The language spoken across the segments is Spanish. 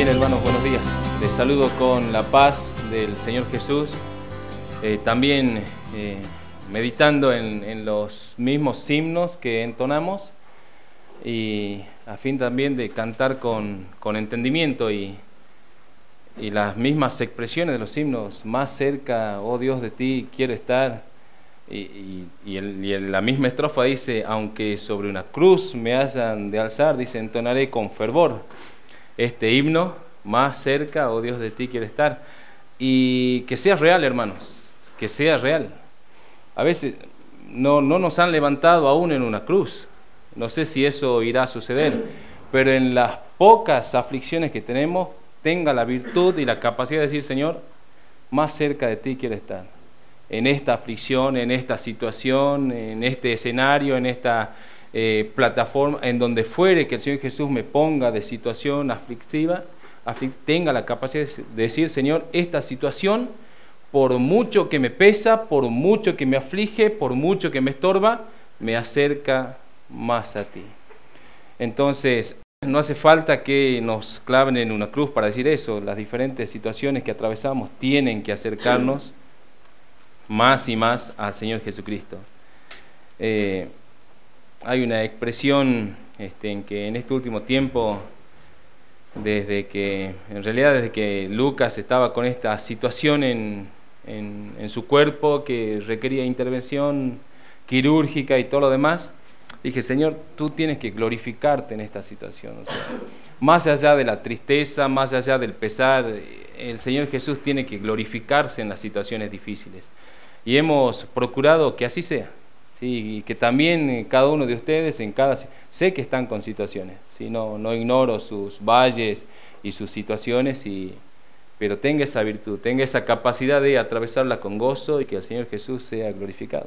Bien, hermanos, buenos días. Les saludo con la paz del Señor Jesús. También meditando en los mismos himnos que entonamos y a fin también de cantar con entendimiento y las mismas expresiones de los himnos. Más cerca, oh Dios, de ti quiero estar. Y la misma estrofa dice: aunque sobre una cruz me hayan de alzar, dice, entonaré con fervor este himno: más cerca, oh Dios, de ti quiero estar. Y que sea real, hermanos, que sea real. A veces no nos han levantado aún en una cruz. No sé si eso irá a suceder, pero en las pocas aflicciones que tenemos, tenga la virtud y la capacidad de decir: Señor, más cerca de ti quiero estar. En esta aflicción, en esta situación, en este escenario, en esta plataforma, en donde fuere que el Señor Jesús me ponga de situación aflictiva, tenga la capacidad de decir: Señor, esta situación, por mucho que me pesa, por mucho que me aflige, por mucho que me estorba, me acerca más a ti. Entonces, no hace falta que nos claven en una cruz para decir eso. Las diferentes situaciones que atravesamos tienen que acercarnos más y más al Señor Jesucristo. Hay una expresión en que en este último tiempo, desde que Lucas estaba con esta situación en su cuerpo que requería intervención quirúrgica y todo lo demás, dije: Señor, tú tienes que glorificarte en esta situación. O sea, más allá de la tristeza, más allá del pesar, el Señor Jesús tiene que glorificarse en las situaciones difíciles. Y hemos procurado que así sea, ¿sí? Y que también cada uno de ustedes, sé que están con situaciones, ¿sí? No ignoro sus valles y sus situaciones, pero tenga esa virtud, tenga esa capacidad de atravesarla con gozo y que el Señor Jesús sea glorificado.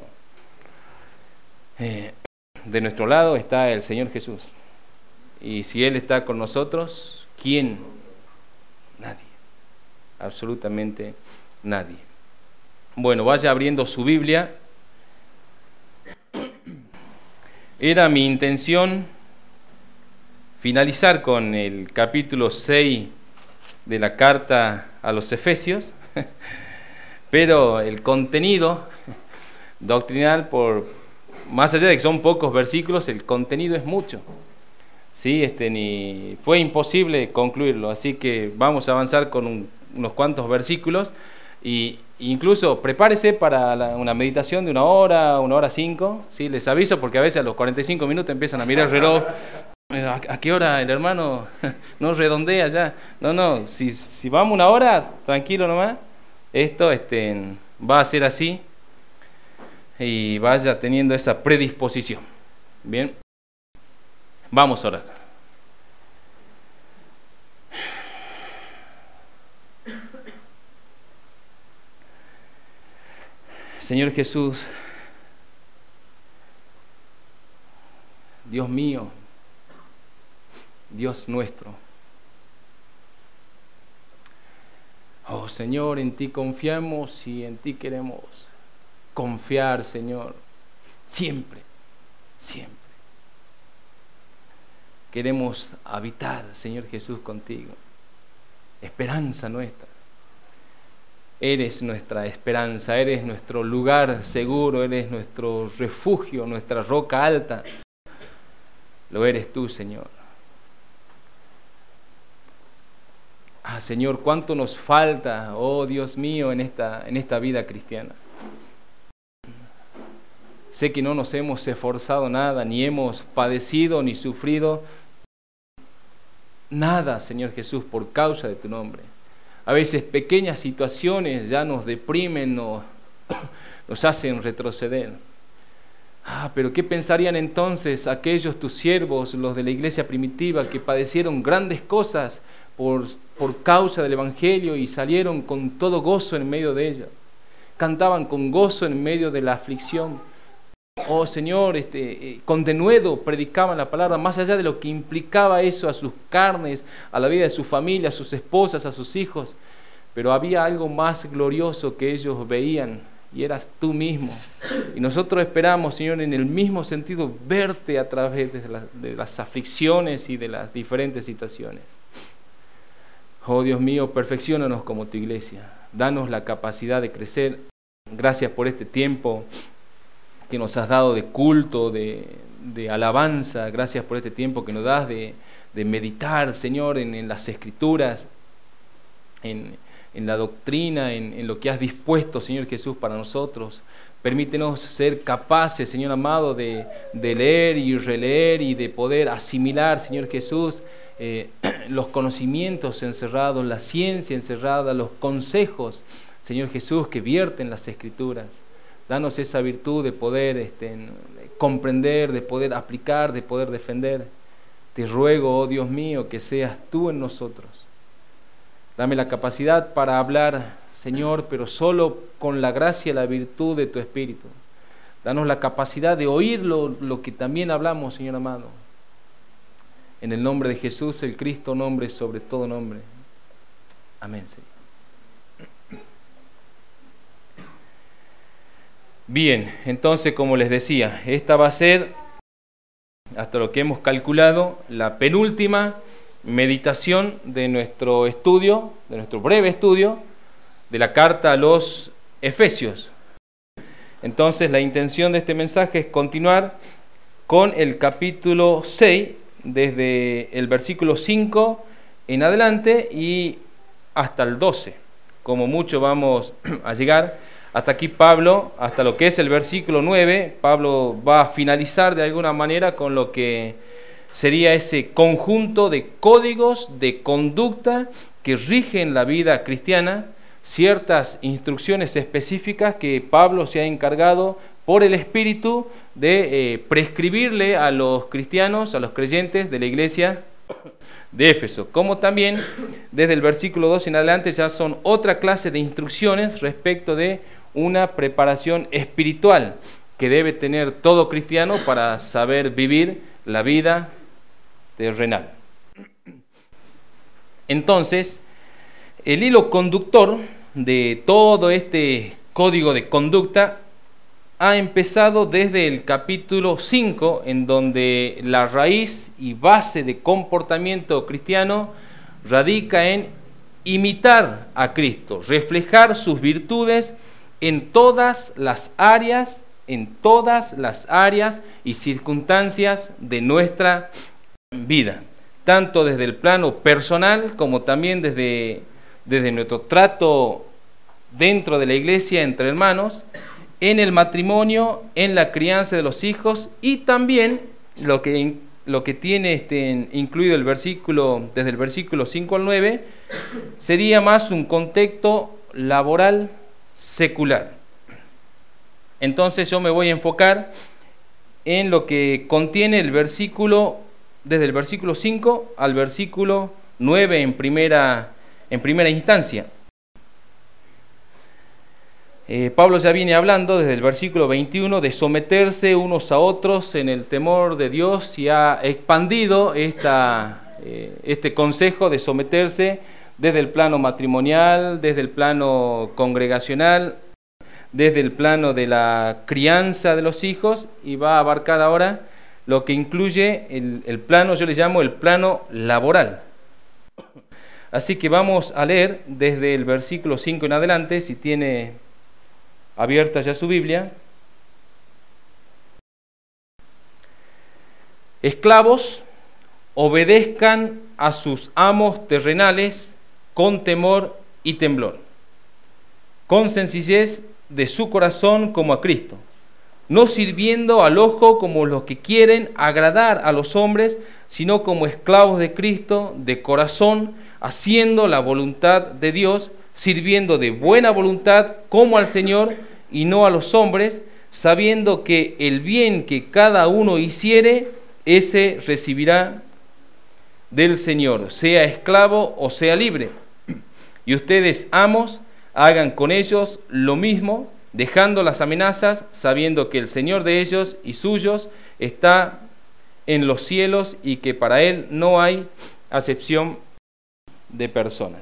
De nuestro lado está el Señor Jesús, y si Él está con nosotros, ¿quién? Nadie, absolutamente nadie. Bueno, vaya abriendo su Biblia. Era mi intención finalizar con el capítulo 6 de la carta a los Efesios, pero el contenido doctrinal, más allá de que son pocos versículos, el contenido es mucho. ¿Sí? Fue imposible concluirlo, así que vamos a avanzar con unos cuantos versículos. Y incluso prepárese para una meditación de 1 hora 5, ¿sí? Les aviso, porque a veces a los 45 minutos empiezan a mirar el reloj. ¿A qué hora el hermano no redondea ya? No, si vamos 1 hora, tranquilo nomás. Esto va a ser así, y vaya teniendo esa predisposición. Bien, vamos a orar. Señor Jesús, Dios mío, Dios nuestro, oh Señor, en ti confiamos y en ti queremos confiar, Señor, siempre, siempre. Queremos habitar, Señor Jesús, contigo, esperanza nuestra. Eres nuestra esperanza, eres nuestro lugar seguro, eres nuestro refugio, nuestra roca alta. Lo eres tú, Señor. Señor, cuánto nos falta, oh Dios mío, en esta vida cristiana. Sé que no nos hemos esforzado nada, ni hemos padecido, ni sufrido nada, Señor Jesús, por causa de tu nombre. A veces pequeñas situaciones ya nos deprimen, nos hacen retroceder. Pero ¿qué pensarían entonces aquellos tus siervos, los de la iglesia primitiva, que padecieron grandes cosas por causa del Evangelio y salieron con todo gozo en medio de ella? Cantaban con gozo en medio de la aflicción. Oh Señor, con denuedo predicaban la palabra, más allá de lo que implicaba eso a sus carnes, a la vida de su familia, a sus esposas, a sus hijos. Pero había algo más glorioso que ellos veían, y eras tú mismo. Y nosotros esperamos, Señor, en el mismo sentido, verte a través de las aflicciones y de las diferentes situaciones. Oh Dios mío, perfecciónanos como tu iglesia. Danos la capacidad de crecer. Gracias por este tiempo que nos has dado de culto, de alabanza. Gracias por este tiempo que nos das de meditar, Señor, en las Escrituras, en la doctrina, en lo que has dispuesto, Señor Jesús, para nosotros. Permítenos ser capaces, Señor amado, de leer y releer y de poder asimilar, Señor Jesús, los conocimientos encerrados, la ciencia encerrada, los consejos, Señor Jesús, que vierten las Escrituras. Danos esa virtud de poder comprender, de poder aplicar, de poder defender. Te ruego, oh Dios mío, que seas tú en nosotros. Dame la capacidad para hablar, Señor, pero solo con la gracia y la virtud de tu Espíritu. Danos la capacidad de oír lo que también hablamos, Señor amado. En el nombre de Jesús, el Cristo, nombre sobre todo nombre. Amén, Señor. Bien, entonces, como les decía, esta va a ser, hasta lo que hemos calculado, la penúltima meditación de nuestro estudio, de nuestro breve estudio, de la carta a los Efesios. Entonces, la intención de este mensaje es continuar con el capítulo 6, desde el versículo 5 en adelante y hasta el 12. Como mucho vamos a llegar hasta aquí Pablo, hasta lo que es el versículo 9, Pablo va a finalizar de alguna manera con lo que sería ese conjunto de códigos de conducta que rigen la vida cristiana, ciertas instrucciones específicas que Pablo se ha encargado por el Espíritu de prescribirle a los cristianos, a los creyentes de la iglesia de Éfeso. Como también desde el versículo 2 en adelante ya son otra clase de instrucciones respecto de una preparación espiritual que debe tener todo cristiano para saber vivir la vida terrenal. Entonces, el hilo conductor de todo este código de conducta ha empezado desde el capítulo 5, en donde la raíz y base de comportamiento cristiano radica en imitar a Cristo, reflejar sus virtudes en todas las áreas y circunstancias de nuestra vida, tanto desde el plano personal como también desde nuestro trato dentro de la iglesia entre hermanos, en el matrimonio, en la crianza de los hijos y también lo que tiene incluido el versículo, desde el versículo 5 al 9, sería más un contexto laboral secular. Entonces yo me voy a enfocar en lo que contiene el versículo, desde el versículo 5 al versículo 9 en primera instancia. Pablo ya viene hablando desde el versículo 21 de someterse unos a otros en el temor de Dios y ha expandido este consejo de someterse desde el plano matrimonial, desde el plano congregacional, desde el plano de la crianza de los hijos, y va a abarcar ahora lo que incluye el plano, yo le llamo el plano laboral. Así que vamos a leer desde el versículo 5 en adelante, si tiene abierta ya su Biblia. Esclavos, obedezcan a sus amos terrenales con temor y temblor, con sencillez de su corazón como a Cristo, no sirviendo al ojo como los que quieren agradar a los hombres, sino como esclavos de Cristo de corazón, haciendo la voluntad de Dios, sirviendo de buena voluntad como al Señor y no a los hombres, sabiendo que el bien que cada uno hiciere, ese recibirá del Señor, sea esclavo o sea libre. Y ustedes, amos, hagan con ellos lo mismo, dejando las amenazas, sabiendo que el Señor de ellos y suyos está en los cielos y que para Él no hay acepción de personas.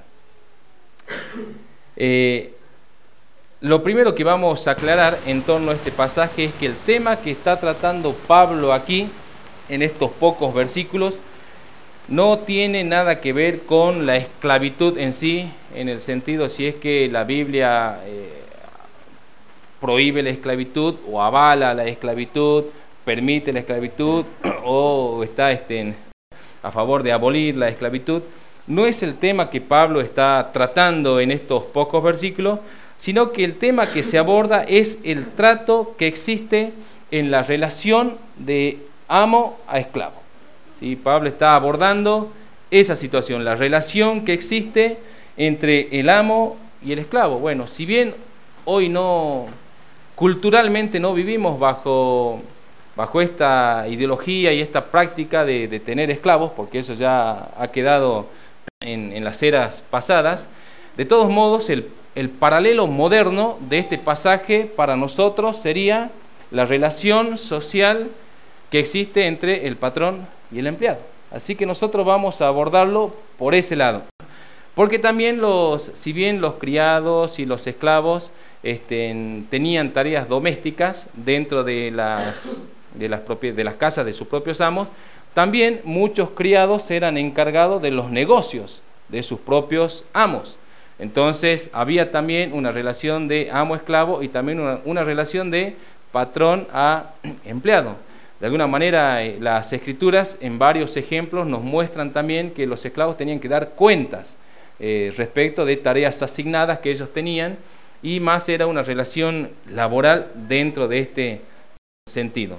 Lo primero que vamos a aclarar en torno a este pasaje es que el tema que está tratando Pablo aquí, en estos pocos versículos, no tiene nada que ver con la esclavitud en sí, en el sentido si es que la Biblia prohíbe la esclavitud o avala la esclavitud, permite la esclavitud o está a favor de abolir la esclavitud. No es el tema que Pablo está tratando en estos pocos versículos, sino que el tema que se aborda es el trato que existe en la relación de amo a esclavo. ¿Sí? Pablo está abordando esa situación, la relación que existe entre el amo y el esclavo. Bueno, si bien hoy culturalmente no vivimos bajo esta ideología y esta práctica de tener esclavos, porque eso ya ha quedado en las eras pasadas, de todos modos el paralelo moderno de este pasaje para nosotros sería la relación social que existe entre el patrón y el empleado. Así que nosotros vamos a abordarlo por ese lado. Porque también si bien los criados y los esclavos tenían tareas domésticas dentro de las casas de sus propios amos, también muchos criados eran encargados de los negocios de sus propios amos. Entonces había también una relación de amo-esclavo y también una relación de patrón a empleado. De alguna manera las Escrituras en varios ejemplos nos muestran también que los esclavos tenían que dar cuentas respecto de tareas asignadas que ellos tenían, y más era una relación laboral dentro de este sentido.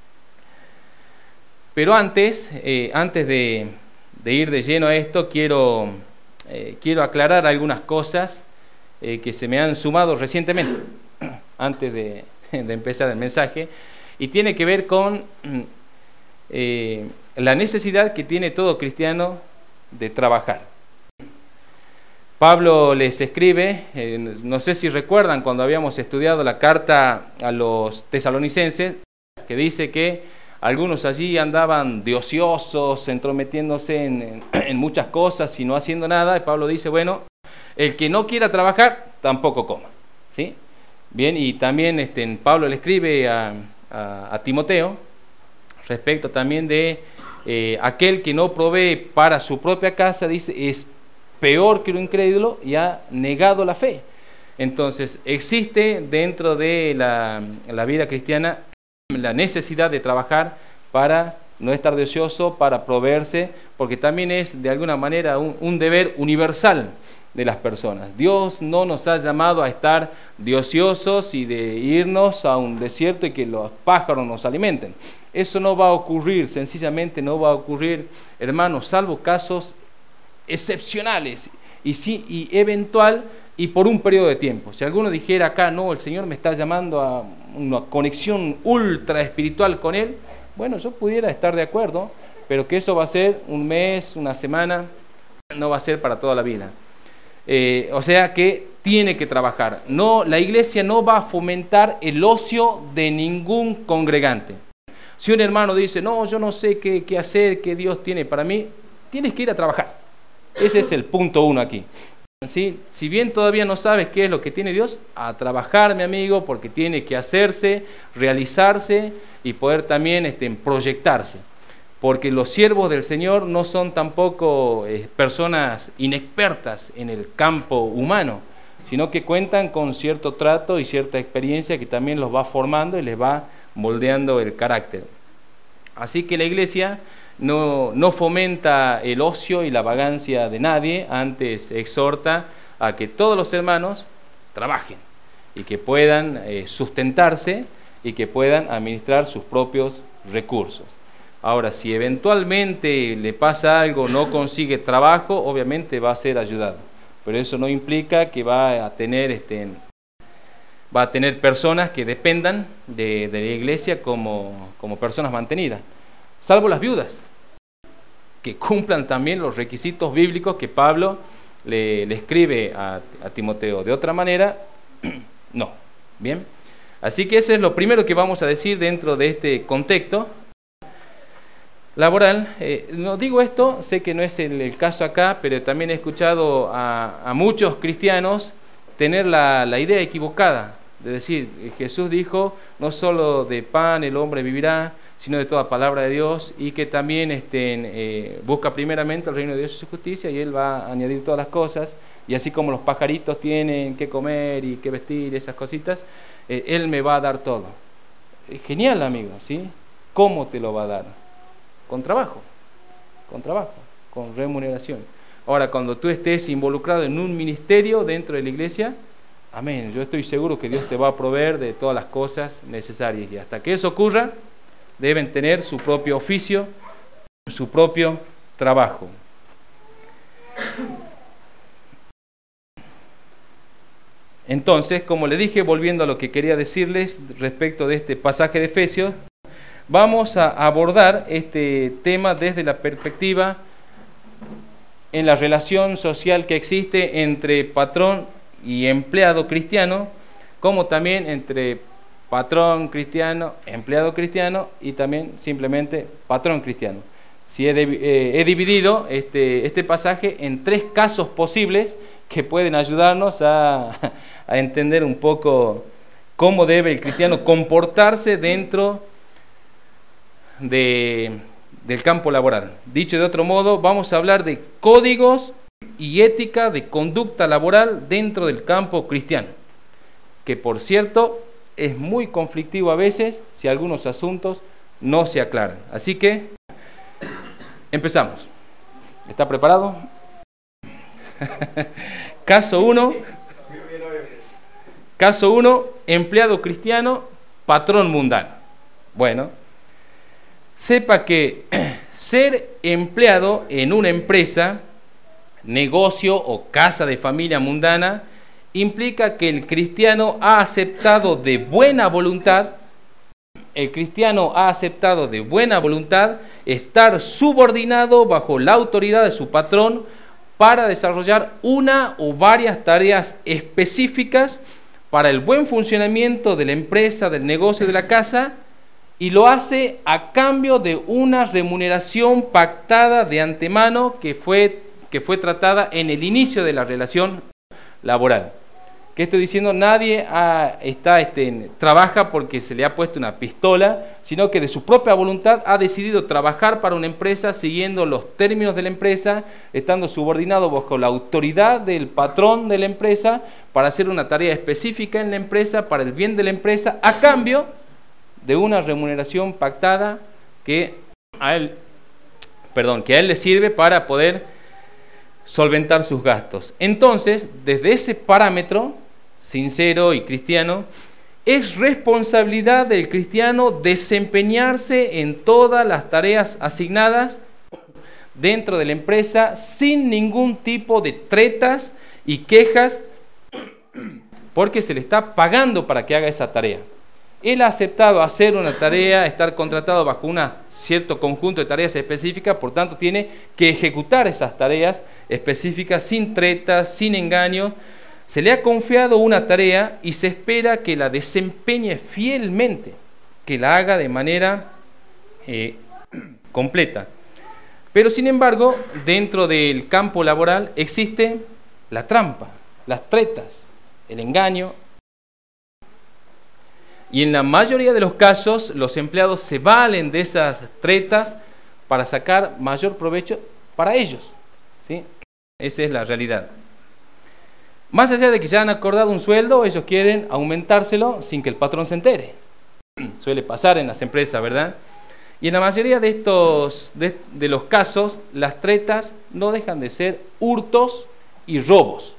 Pero antes de ir de lleno a esto, quiero aclarar algunas cosas que se me han sumado recientemente, antes de empezar el mensaje, y tiene que ver con la necesidad que tiene todo cristiano de trabajar. Pablo les escribe, no sé si recuerdan cuando habíamos estudiado la carta a los tesalonicenses, que dice que algunos allí andaban de ociosos, entrometiéndose en muchas cosas y no haciendo nada. Y Pablo dice, bueno, el que no quiera trabajar, tampoco coma. ¿Sí? Bien, y también Pablo le escribe a Timoteo respecto también de aquel que no provee para su propia casa, dice, es peor que un incrédulo y ha negado la fe. Entonces, existe dentro de la vida cristiana la necesidad de trabajar para no estar de ocioso, para proveerse, porque también es de alguna manera un deber universal de las personas. Dios no nos ha llamado a estar de ociosos y de irnos a un desierto y que los pájaros nos alimenten. Eso no va a ocurrir, sencillamente no va a ocurrir, hermanos, salvo casos excepcionales y eventual y por un periodo de tiempo. Si alguno dijera acá, no, el Señor me está llamando a una conexión ultra espiritual con Él, bueno, yo pudiera estar de acuerdo, pero que eso va a ser un mes, una semana, no va a ser para toda la vida. O sea que tiene que trabajar. No, la iglesia no va a fomentar el ocio de ningún congregante. Si un hermano dice, no, yo no sé qué hacer, qué Dios tiene para mí, tienes que ir a trabajar. Ese es el punto 1 aquí. ¿Sí? Si bien todavía no sabes qué es lo que tiene Dios, a trabajar, mi amigo, porque tiene que hacerse, realizarse y poder también proyectarse. Porque los siervos del Señor no son tampoco personas inexpertas en el campo humano, sino que cuentan con cierto trato y cierta experiencia que también los va formando y les va moldeando el carácter. Así que la iglesia no fomenta el ocio y la vagancia de nadie, antes exhorta a que todos los hermanos trabajen y que puedan sustentarse y que puedan administrar sus propios recursos. Ahora, si eventualmente le pasa algo, no consigue trabajo, obviamente va a ser ayudado, pero eso no implica que va a tener personas que dependan de la iglesia como personas mantenidas, salvo las viudas, que cumplan también los requisitos bíblicos que Pablo le escribe a Timoteo. De otra manera, no. Bien, así que eso es lo primero que vamos a decir dentro de este contexto laboral. No digo esto, sé que no es el caso acá, pero también he escuchado a muchos cristianos tener la idea equivocada De decir, Jesús dijo, no solo de pan el hombre vivirá, sino de toda palabra de Dios, y que también busca primeramente el reino de Dios y su justicia, y Él va a añadir todas las cosas, y así como los pajaritos tienen que comer y que vestir, esas cositas, Él me va a dar todo. Genial, amigo, ¿sí? ¿Cómo te lo va a dar? Con trabajo, con remuneración. Ahora, cuando tú estés involucrado en un ministerio dentro de la iglesia, amén, yo estoy seguro que Dios te va a proveer de todas las cosas necesarias, y hasta que eso ocurra, deben tener su propio oficio, su propio trabajo. Entonces, como les dije, volviendo a lo que quería decirles respecto de este pasaje de Efesios, vamos a abordar este tema desde la perspectiva en la relación social que existe entre patrón y empleado cristiano, como también entre patrón cristiano, empleado cristiano y también simplemente patrón cristiano. Si he dividido este pasaje en 3 casos posibles que pueden ayudarnos a entender un poco cómo debe el cristiano comportarse dentro del campo laboral. Dicho de otro modo, vamos a hablar de códigos y ética de conducta laboral dentro del campo cristiano, que por cierto es muy conflictivo a veces si algunos asuntos no se aclaran. Así que empezamos. ¿Está preparado? Caso 1, empleado cristiano, patrón mundano. Bueno, sepa que ser empleado en una empresa, negocio o casa de familia mundana implica que el cristiano ha aceptado de buena voluntad, estar subordinado bajo la autoridad de su patrón para desarrollar una o varias tareas específicas para el buen funcionamiento de la empresa, del negocio, de la casa, y lo hace a cambio de una remuneración pactada de antemano que fue tratada en el inicio de la relación laboral. ¿Qué estoy diciendo? Nadie trabaja porque se le ha puesto una pistola, sino que de su propia voluntad ha decidido trabajar para una empresa siguiendo los términos de la empresa, estando subordinado bajo la autoridad del patrón de la empresa para hacer una tarea específica en la empresa, para el bien de la empresa, a cambio de una remuneración pactada que a él le sirve para poder solventar sus gastos. Entonces, desde ese parámetro sincero y cristiano, es responsabilidad del cristiano desempeñarse en todas las tareas asignadas dentro de la empresa sin ningún tipo de tretas y quejas, porque se le está pagando para que haga esa tarea. Él ha aceptado hacer una tarea, estar contratado bajo un cierto conjunto de tareas específicas, por tanto tiene que ejecutar esas tareas específicas sin tretas, sin engaños. Se le ha confiado una tarea y se espera que la desempeñe fielmente, que la haga de manera completa. Pero sin embargo, dentro del campo laboral existe la trampa, las tretas, el engaño. Y en la mayoría de los casos, los empleados se valen de esas tretas para sacar mayor provecho para ellos, ¿sí? Esa es la realidad. Más allá de que ya han acordado un sueldo, ellos quieren aumentárselo sin que el patrón se entere. Suele pasar en las empresas, ¿verdad? Y en la mayoría de los casos, las tretas no dejan de ser hurtos y robos.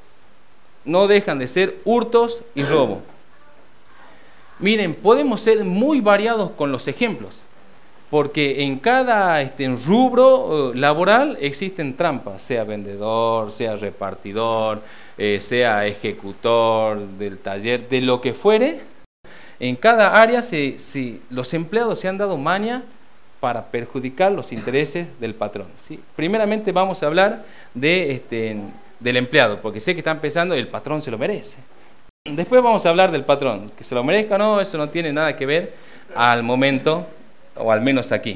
Miren, podemos ser muy variados con los ejemplos, porque en cada rubro laboral existen trampas, sea vendedor, sea repartidor, sea ejecutor del taller, de lo que fuere. En cada área los empleados se han dado maña para perjudicar los intereses del patrón, ¿sí? Primeramente vamos a hablar del empleado, porque sé que están pensando el patrón se lo merece. Después vamos a hablar del patrón, que se lo merezca o no, eso no tiene nada que ver al momento, o al menos aquí.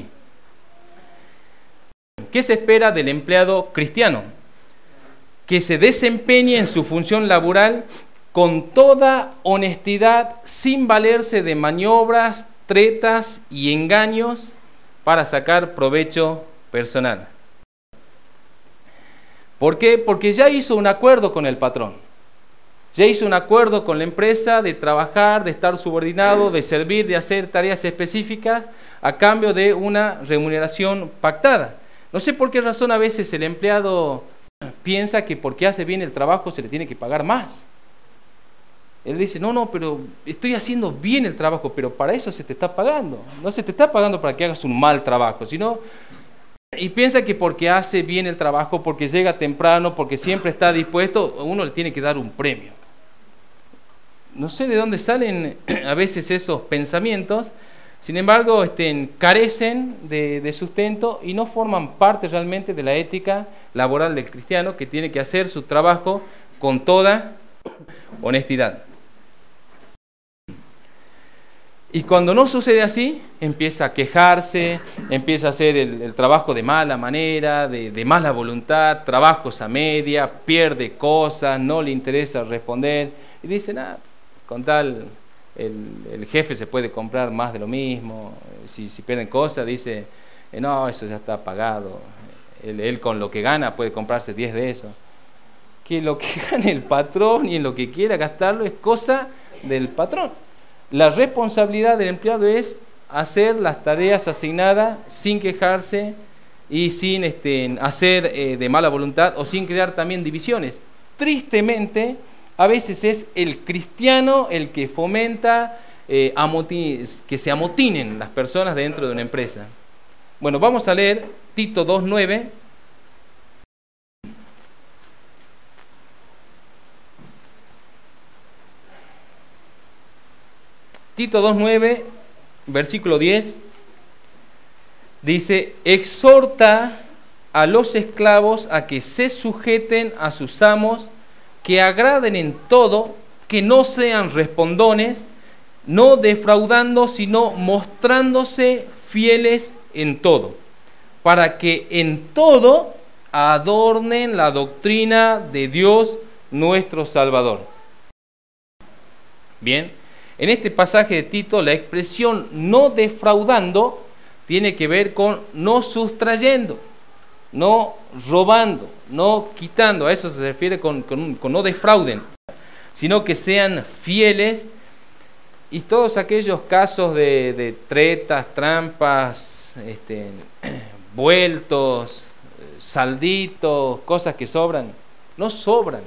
¿Qué se espera del empleado cristiano? Que se desempeñe en su función laboral con toda honestidad, sin valerse de maniobras, tretas y engaños para sacar provecho personal. ¿Por qué? Porque ya hizo un acuerdo con el patrón. Ya hizo un acuerdo con la empresa de trabajar, de estar subordinado, de servir, de hacer tareas específicas a cambio de una remuneración pactada. No sé por qué razón a veces el empleado piensa que porque hace bien el trabajo se le tiene que pagar más. Él dice, no, pero estoy haciendo bien el trabajo, pero para eso se te está pagando. No se te está pagando para que hagas un mal trabajo, sino... Y piensa que porque hace bien el trabajo, porque llega temprano, porque siempre está dispuesto, uno le tiene que dar un premio. No sé de dónde salen a veces esos pensamientos, sin embargo, carecen de sustento y no forman parte realmente de la ética laboral del cristiano, que tiene que hacer su trabajo con toda honestidad. Y cuando no sucede así, empieza a quejarse, empieza a hacer el trabajo de mala manera, de mala voluntad, trabajos a media, pierde cosas, no le interesa responder. Y dice, con tal, el jefe se puede comprar más de lo mismo. Si pierden cosas, dice, no, eso ya está pagado. Él con lo que gana puede comprarse 10 de esos. Que lo que gane el patrón y en lo que quiera gastarlo es cosa del patrón. La responsabilidad del empleado es hacer las tareas asignadas sin quejarse y sin hacer de mala voluntad o sin crear también divisiones. Tristemente, a veces es el cristiano el que fomenta que se amotinen las personas dentro de una empresa. Bueno, vamos a leer Tito 2:9. Tito 2:9, versículo 10, dice, exhorta a los esclavos a que se sujeten a sus amos, que agraden en todo, que no sean respondones, no defraudando, sino mostrándose fieles en todo, para que en todo adornen la doctrina de Dios nuestro Salvador. Bien. En este pasaje de Tito, la expresión no defraudando tiene que ver con no sustrayendo, no robando, no quitando. A eso se refiere con no defrauden, sino que sean fieles. Y todos aquellos casos de tretas, trampas, vueltos, salditos, cosas que sobran, no sobran.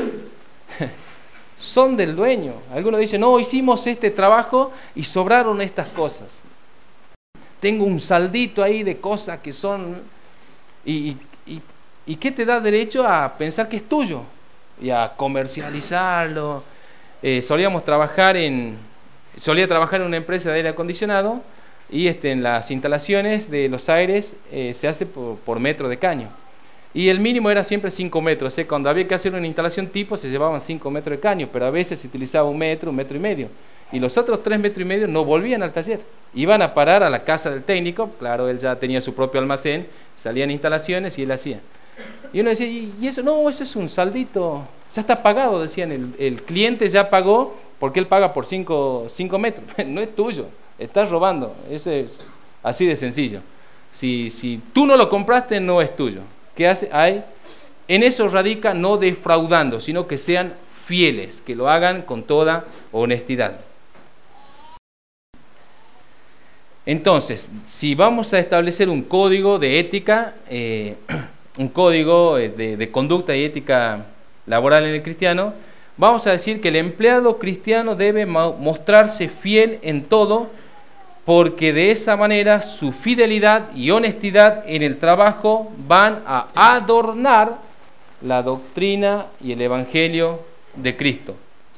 Son del dueño. Algunos dicen, no, hicimos este trabajo y sobraron estas cosas. Tengo un saldito ahí de cosas que son... ¿Y qué te da derecho a pensar que es tuyo? Y a comercializarlo. Solía trabajar en una empresa de aire acondicionado y en las instalaciones de los aires se hace por metro de caño. Y el mínimo era siempre 5 metros. Cuando había que hacer una instalación tipo se llevaban 5 metros de caño, pero a veces se utilizaba 1 metro, 1,5 metros. Y los otros 3,5 metros no volvían al taller. Iban a parar a la casa del técnico. Claro, él ya tenía su propio almacén, salían instalaciones y él hacía. Y uno decía, ¿y eso? No, eso es un saldito. Ya está pagado, decían. El cliente ya pagó porque él paga por 5 metros. No es tuyo, estás robando. Eso es así de sencillo. Si tú no lo compraste, no es tuyo. ¿Qué hace? En eso radica no defraudando, sino que sean fieles, que lo hagan con toda honestidad. Entonces, si vamos a establecer un código de ética, un código de conducta y ética laboral en el cristiano, vamos a decir que el empleado cristiano debe mostrarse fiel en todo, porque de esa manera su fidelidad y honestidad en el trabajo van a adornar la doctrina y el evangelio de Cristo.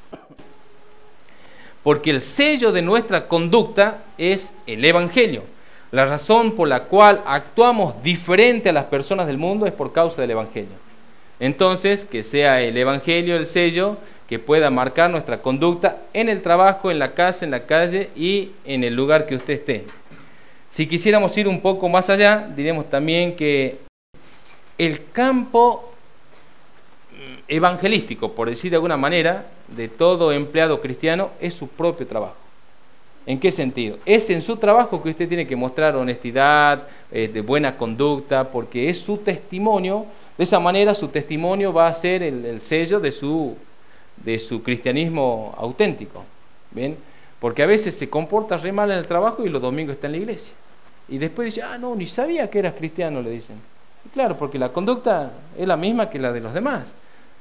Porque el sello de nuestra conducta es el evangelio. La razón por la cual actuamos diferente a las personas del mundo es por causa del evangelio. Entonces, que sea el evangelio el sello que pueda marcar nuestra conducta en el trabajo, en la casa, en la calle y en el lugar que usted esté. Si quisiéramos ir un poco más allá, diremos también que el campo evangelístico, por decir de alguna manera, de todo empleado cristiano es su propio trabajo. ¿En qué sentido? Es en su trabajo que usted tiene que mostrar honestidad, de buena conducta, porque es su testimonio. De esa manera su testimonio va a ser el sello de su cristianismo auténtico. ¿Bien? Porque a veces se comporta re mal en el trabajo y los domingos está en la iglesia. Y después dice, no, ni sabía que eras cristiano, le dicen. Y claro, porque la conducta es la misma que la de los demás.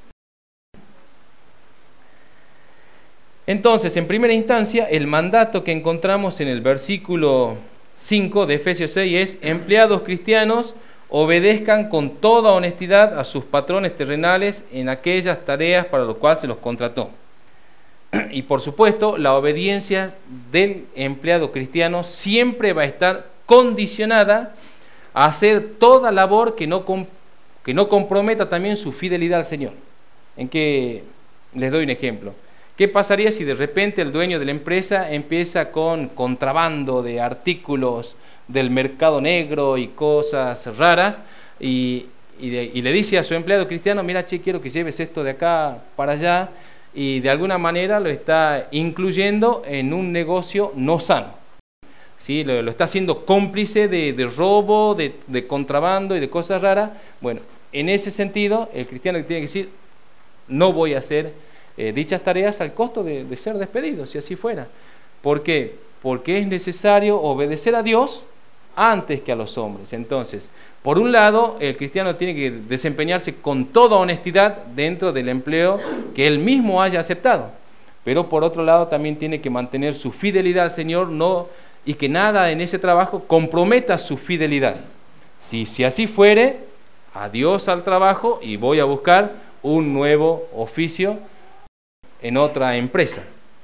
Entonces, en primera instancia, el mandato que encontramos en el versículo 5 de Efesios 6 es: empleados cristianos, obedezcan con toda honestidad a sus patrones terrenales en aquellas tareas para las cuales se los contrató. Y por supuesto, la obediencia del empleado cristiano siempre va a estar condicionada a hacer toda labor que no comprometa también su fidelidad al Señor. En que les doy un ejemplo. ¿Qué pasaría si de repente el dueño de la empresa empieza con contrabando de artículos del mercado negro y cosas raras y le dice a su empleado cristiano: mira, che, quiero que lleves esto de acá para allá, y de alguna manera lo está incluyendo en un negocio no sano? ¿Sí? Lo está haciendo cómplice de robo, de contrabando y de cosas raras. Bueno, en ese sentido, el cristiano tiene que decir: no voy a hacer dichas tareas al costo de ser despedido, si así fuera. ¿Por qué? Porque es necesario obedecer a Dios antes que a los hombres. Entonces, por un lado, el cristiano tiene que desempeñarse con toda honestidad dentro del empleo que él mismo haya aceptado, pero por otro lado también tiene que mantener su fidelidad al Señor, y que nada en ese trabajo comprometa su fidelidad. Si así fuere, adiós al trabajo y voy a buscar un nuevo oficio en otra empresa.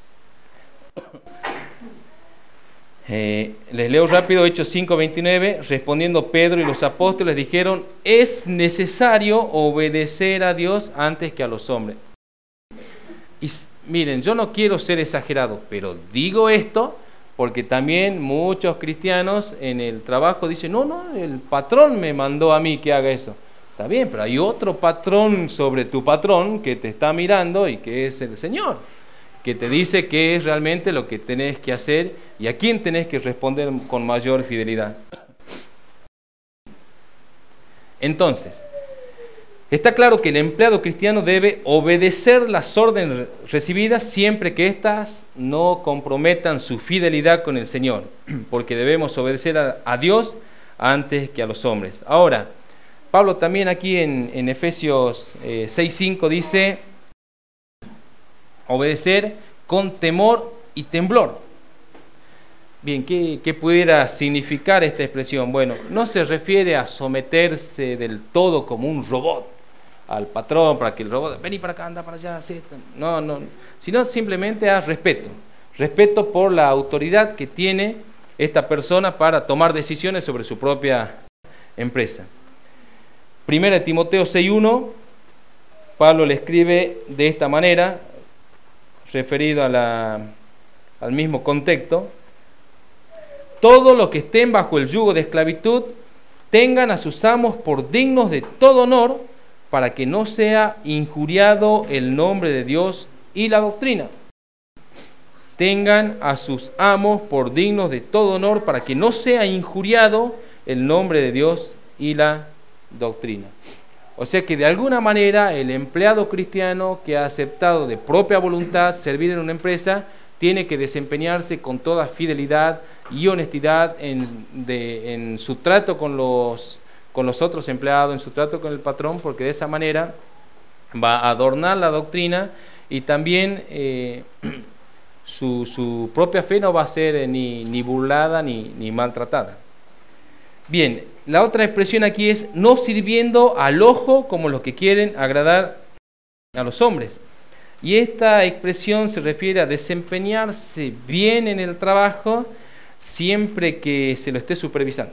Les leo rápido Hechos 5:29. Respondiendo Pedro y los apóstoles dijeron: es necesario obedecer a Dios antes que a los hombres. Y miren, yo no quiero ser exagerado, pero digo esto porque también muchos cristianos en el trabajo dicen: no, el patrón me mandó a mí que haga eso. Está bien, pero hay otro patrón sobre tu patrón que te está mirando y que es el Señor, que te dice qué es realmente lo que tenés que hacer y a quién tenés que responder con mayor fidelidad. Entonces, está claro que el empleado cristiano debe obedecer las órdenes recibidas siempre que éstas no comprometan su fidelidad con el Señor, porque debemos obedecer a Dios antes que a los hombres. Ahora, Pablo también aquí en Efesios 6:5 dice: obedecer con temor y temblor. Bien, ¿qué pudiera significar esta expresión? Bueno, no se refiere a someterse del todo como un robot al patrón, para que el robot, vení para acá, anda para allá, así. No, sino simplemente a respeto por la autoridad que tiene esta persona para tomar decisiones sobre su propia empresa. 1 Timoteo 6:1, Pablo le escribe de esta manera, referido al mismo contexto: todos los que estén bajo el yugo de esclavitud tengan a sus amos por dignos de todo honor, para que no sea injuriado el nombre de Dios y la doctrina. Tengan a sus amos por dignos de todo honor, para que no sea injuriado el nombre de Dios y la doctrina. O sea que de alguna manera el empleado cristiano que ha aceptado de propia voluntad servir en una empresa tiene que desempeñarse con toda fidelidad y honestidad en su trato con los otros empleados, en su trato con el patrón, porque de esa manera va a adornar la doctrina y también su propia fe no va a ser ni burlada ni maltratada. Bien, la otra expresión aquí es: no sirviendo al ojo como los que quieren agradar a los hombres. Y esta expresión se refiere a desempeñarse bien en el trabajo siempre que se lo esté supervisando.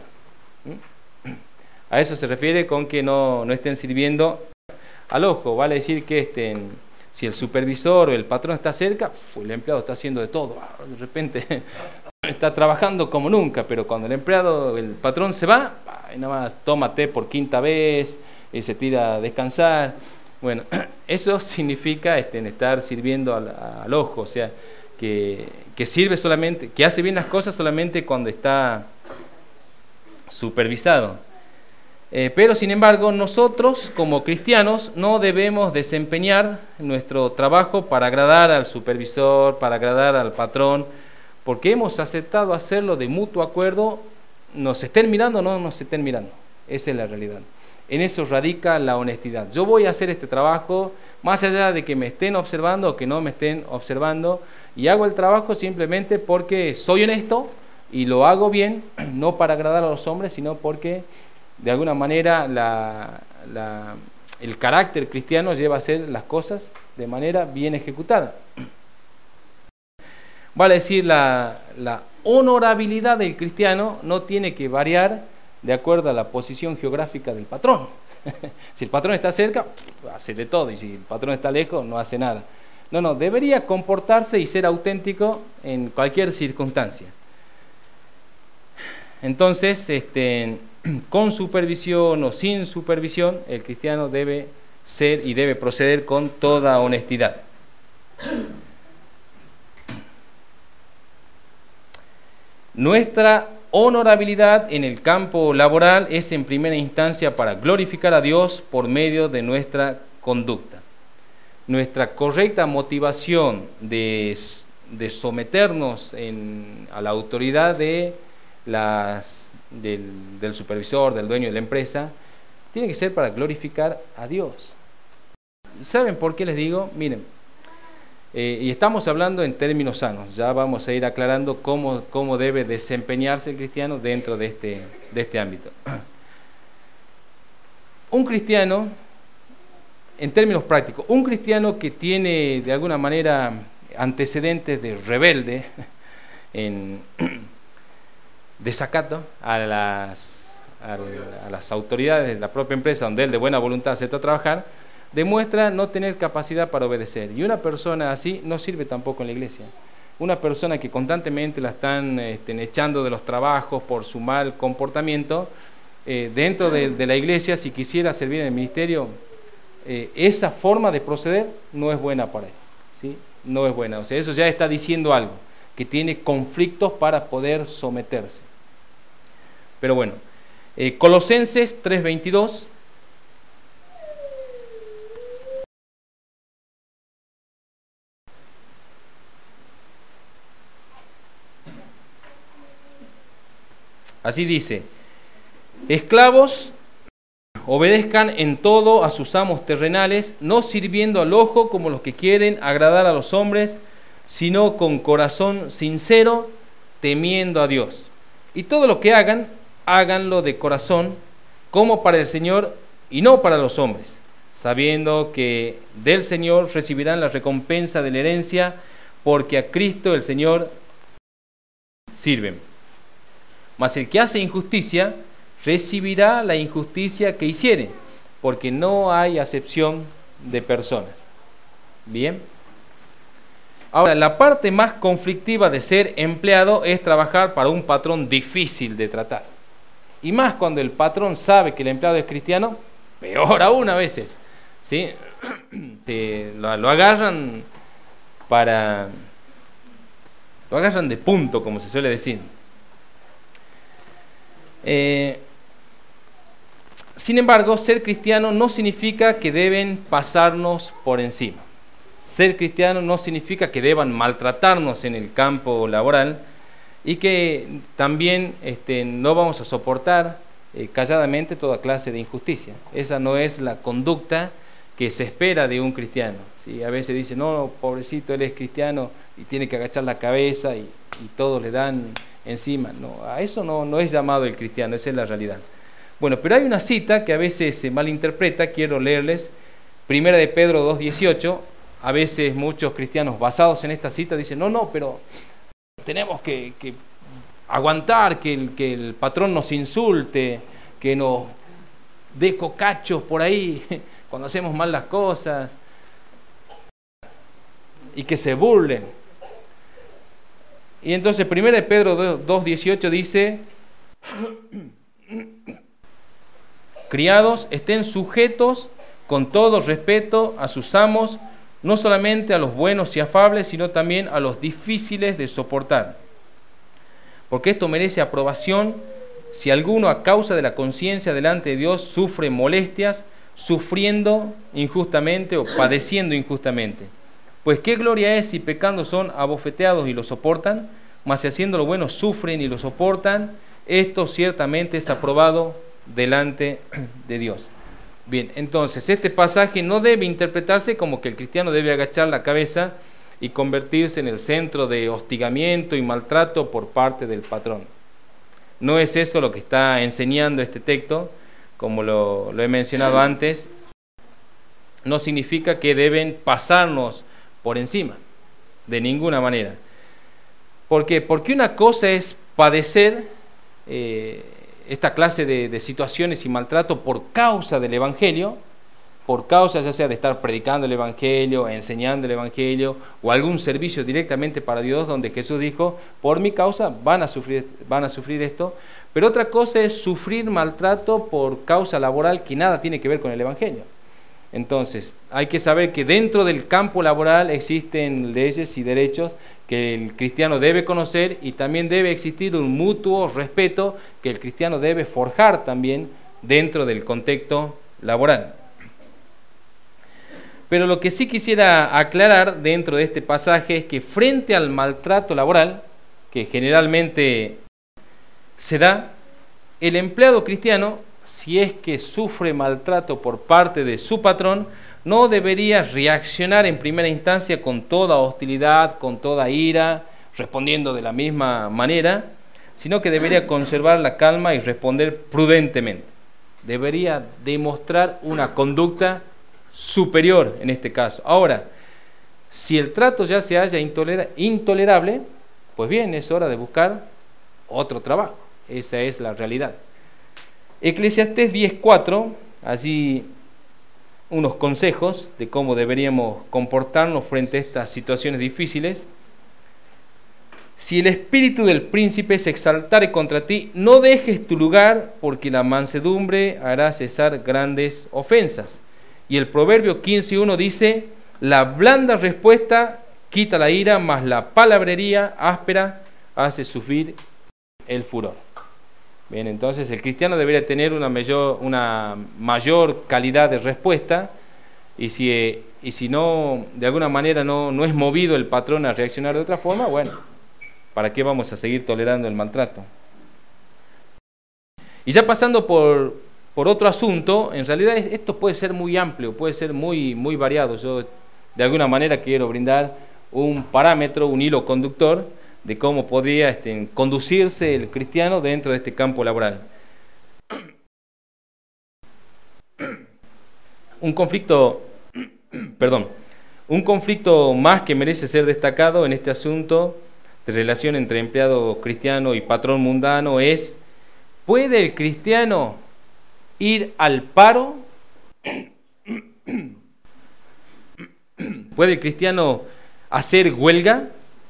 A eso se refiere con que no estén sirviendo al ojo. Vale decir que si el supervisor o el patrón está cerca, el empleado está haciendo de todo. De repente está trabajando como nunca, pero cuando el patrón se va, nada más toma té por quinta vez, se tira a descansar. Bueno, eso significa estar sirviendo al ojo, o sea, que sirve solamente, que hace bien las cosas solamente cuando está supervisado. Pero sin embargo, nosotros como cristianos no debemos desempeñar nuestro trabajo para agradar al supervisor, para agradar al patrón, porque hemos aceptado hacerlo de mutuo acuerdo, nos estén mirando o no nos estén mirando. Esa es la realidad. En eso radica la honestidad. Yo voy a hacer este trabajo más allá de que me estén observando o que no me estén observando, y hago el trabajo simplemente porque soy honesto y lo hago bien, no para agradar a los hombres, sino porque de alguna manera el carácter cristiano lleva a hacer las cosas de manera bien ejecutada. Vale decir, la honorabilidad del cristiano no tiene que variar de acuerdo a la posición geográfica del patrón. Si el patrón está cerca, hace de todo, y si el patrón está lejos, no hace nada. No, debería comportarse y ser auténtico en cualquier circunstancia. Entonces, con supervisión o sin supervisión, el cristiano debe ser y debe proceder con toda honestidad. Nuestra honorabilidad en el campo laboral es en primera instancia para glorificar a Dios por medio de nuestra conducta. Nuestra correcta motivación de someternos a la autoridad del supervisor, del dueño de la empresa, tiene que ser para glorificar a Dios. ¿Saben por qué les digo? Miren, y estamos hablando en términos sanos, ya vamos a ir aclarando cómo debe desempeñarse el cristiano dentro de este ámbito. Un cristiano, en términos prácticos, un cristiano que tiene de alguna manera antecedentes de rebelde, en desacato a las autoridades de la propia empresa donde él de buena voluntad acepta trabajar, demuestra no tener capacidad para obedecer. Y una persona así no sirve tampoco en la iglesia. Una persona que constantemente la están echando de los trabajos por su mal comportamiento, dentro de la iglesia, si quisiera servir en el ministerio, esa forma de proceder no es buena para él, ¿sí? No es buena. O sea, eso ya está diciendo algo, que tiene conflictos para poder someterse. Pero bueno, Colosenses 3:22. Así dice: esclavos, obedezcan en todo a sus amos terrenales, no sirviendo al ojo como los que quieren agradar a los hombres, sino con corazón sincero, temiendo a Dios. Y todo lo que hagan, háganlo de corazón, como para el Señor y no para los hombres, sabiendo que del Señor recibirán la recompensa de la herencia, porque a Cristo el Señor sirven. Mas el que hace injusticia recibirá la injusticia que hiciere, porque no hay acepción de personas. Bien. Ahora, la parte más conflictiva de ser empleado es trabajar para un patrón difícil de tratar. Y más cuando el patrón sabe que el empleado es cristiano, peor aún a veces, ¿sí? Lo agarran de punto, como se suele decir. Sin embargo, ser cristiano no significa que deben pasarnos por encima. Ser cristiano no significa que deban maltratarnos en el campo laboral, y que también no vamos a soportar calladamente toda clase de injusticia. Esa no es la conducta que se espera de un cristiano, ¿sí? A veces dicen, no, pobrecito, él es cristiano y tiene que agachar la cabeza y todos le dan encima. No, a eso no es llamado el cristiano, esa es la realidad. Bueno, pero hay una cita que a veces se malinterpreta, quiero leerles, 1 de Pedro 2:18. A veces muchos cristianos basados en esta cita dicen, no, pero tenemos que aguantar que el patrón nos insulte, que nos dé cocachos por ahí cuando hacemos mal las cosas, y que se burlen. Y entonces 1 de Pedro 2:18 dice: criados, estén sujetos con todo respeto a sus amos, no solamente a los buenos y afables, sino también a los difíciles de soportar. Porque esto merece aprobación si alguno a causa de la conciencia delante de Dios sufre molestias, sufriendo injustamente o padeciendo injustamente. Pues qué gloria es si pecando son abofeteados y lo soportan, mas si haciendo lo bueno sufren y lo soportan, esto ciertamente es aprobado delante de Dios. Bien, entonces este pasaje no debe interpretarse como que el cristiano debe agachar la cabeza y convertirse en el centro de hostigamiento y maltrato por parte del patrón. No es eso lo que está enseñando este texto, como lo he mencionado antes. No significa que deben pasarnos por encima, de ninguna manera. ¿Por qué? Porque una cosa es padecer esta clase de situaciones y maltrato por causa del Evangelio, por causa ya sea de estar predicando el Evangelio, enseñando el Evangelio, o algún servicio directamente para Dios, donde Jesús dijo, por mi causa van a sufrir esto. Pero otra cosa es sufrir maltrato por causa laboral que nada tiene que ver con el Evangelio. Entonces, hay que saber que dentro del campo laboral existen leyes y derechos que el cristiano debe conocer, y también debe existir un mutuo respeto que el cristiano debe forjar también dentro del contexto laboral. Pero lo que sí quisiera aclarar dentro de este pasaje es que frente al maltrato laboral, que generalmente se da, el empleado cristiano, si es que sufre maltrato por parte de su patrón, no debería reaccionar en primera instancia con toda hostilidad, con toda ira, respondiendo de la misma manera, sino que debería conservar la calma y responder prudentemente. Debería demostrar una conducta superior en este caso. Ahora, si el trato ya se halla intolerable, pues bien, es hora de buscar otro trabajo. Esa es la realidad. Eclesiastés 10:4, allí unos consejos de cómo deberíamos comportarnos frente a estas situaciones difíciles. Si el espíritu del príncipe se exaltare contra ti, no dejes tu lugar, porque la mansedumbre hará cesar grandes ofensas. Y el Proverbio 15:1 dice, la blanda respuesta quita la ira, mas la palabrería áspera hace sufrir el furor. Bien, entonces el cristiano debería tener una mayor calidad de respuesta, y si no, de alguna manera no es movido el patrón a reaccionar de otra forma, bueno, ¿para qué vamos a seguir tolerando el maltrato? Y ya pasando por otro asunto, en realidad esto puede ser muy amplio, puede ser muy variado. Yo de alguna manera quiero brindar un parámetro, un hilo conductor de cómo podría conducirse el cristiano dentro de este campo laboral. Un conflicto más que merece ser destacado en este asunto de relación entre empleado cristiano y patrón mundano es: ¿puede el cristiano ir al paro? ¿Puede el cristiano hacer huelga?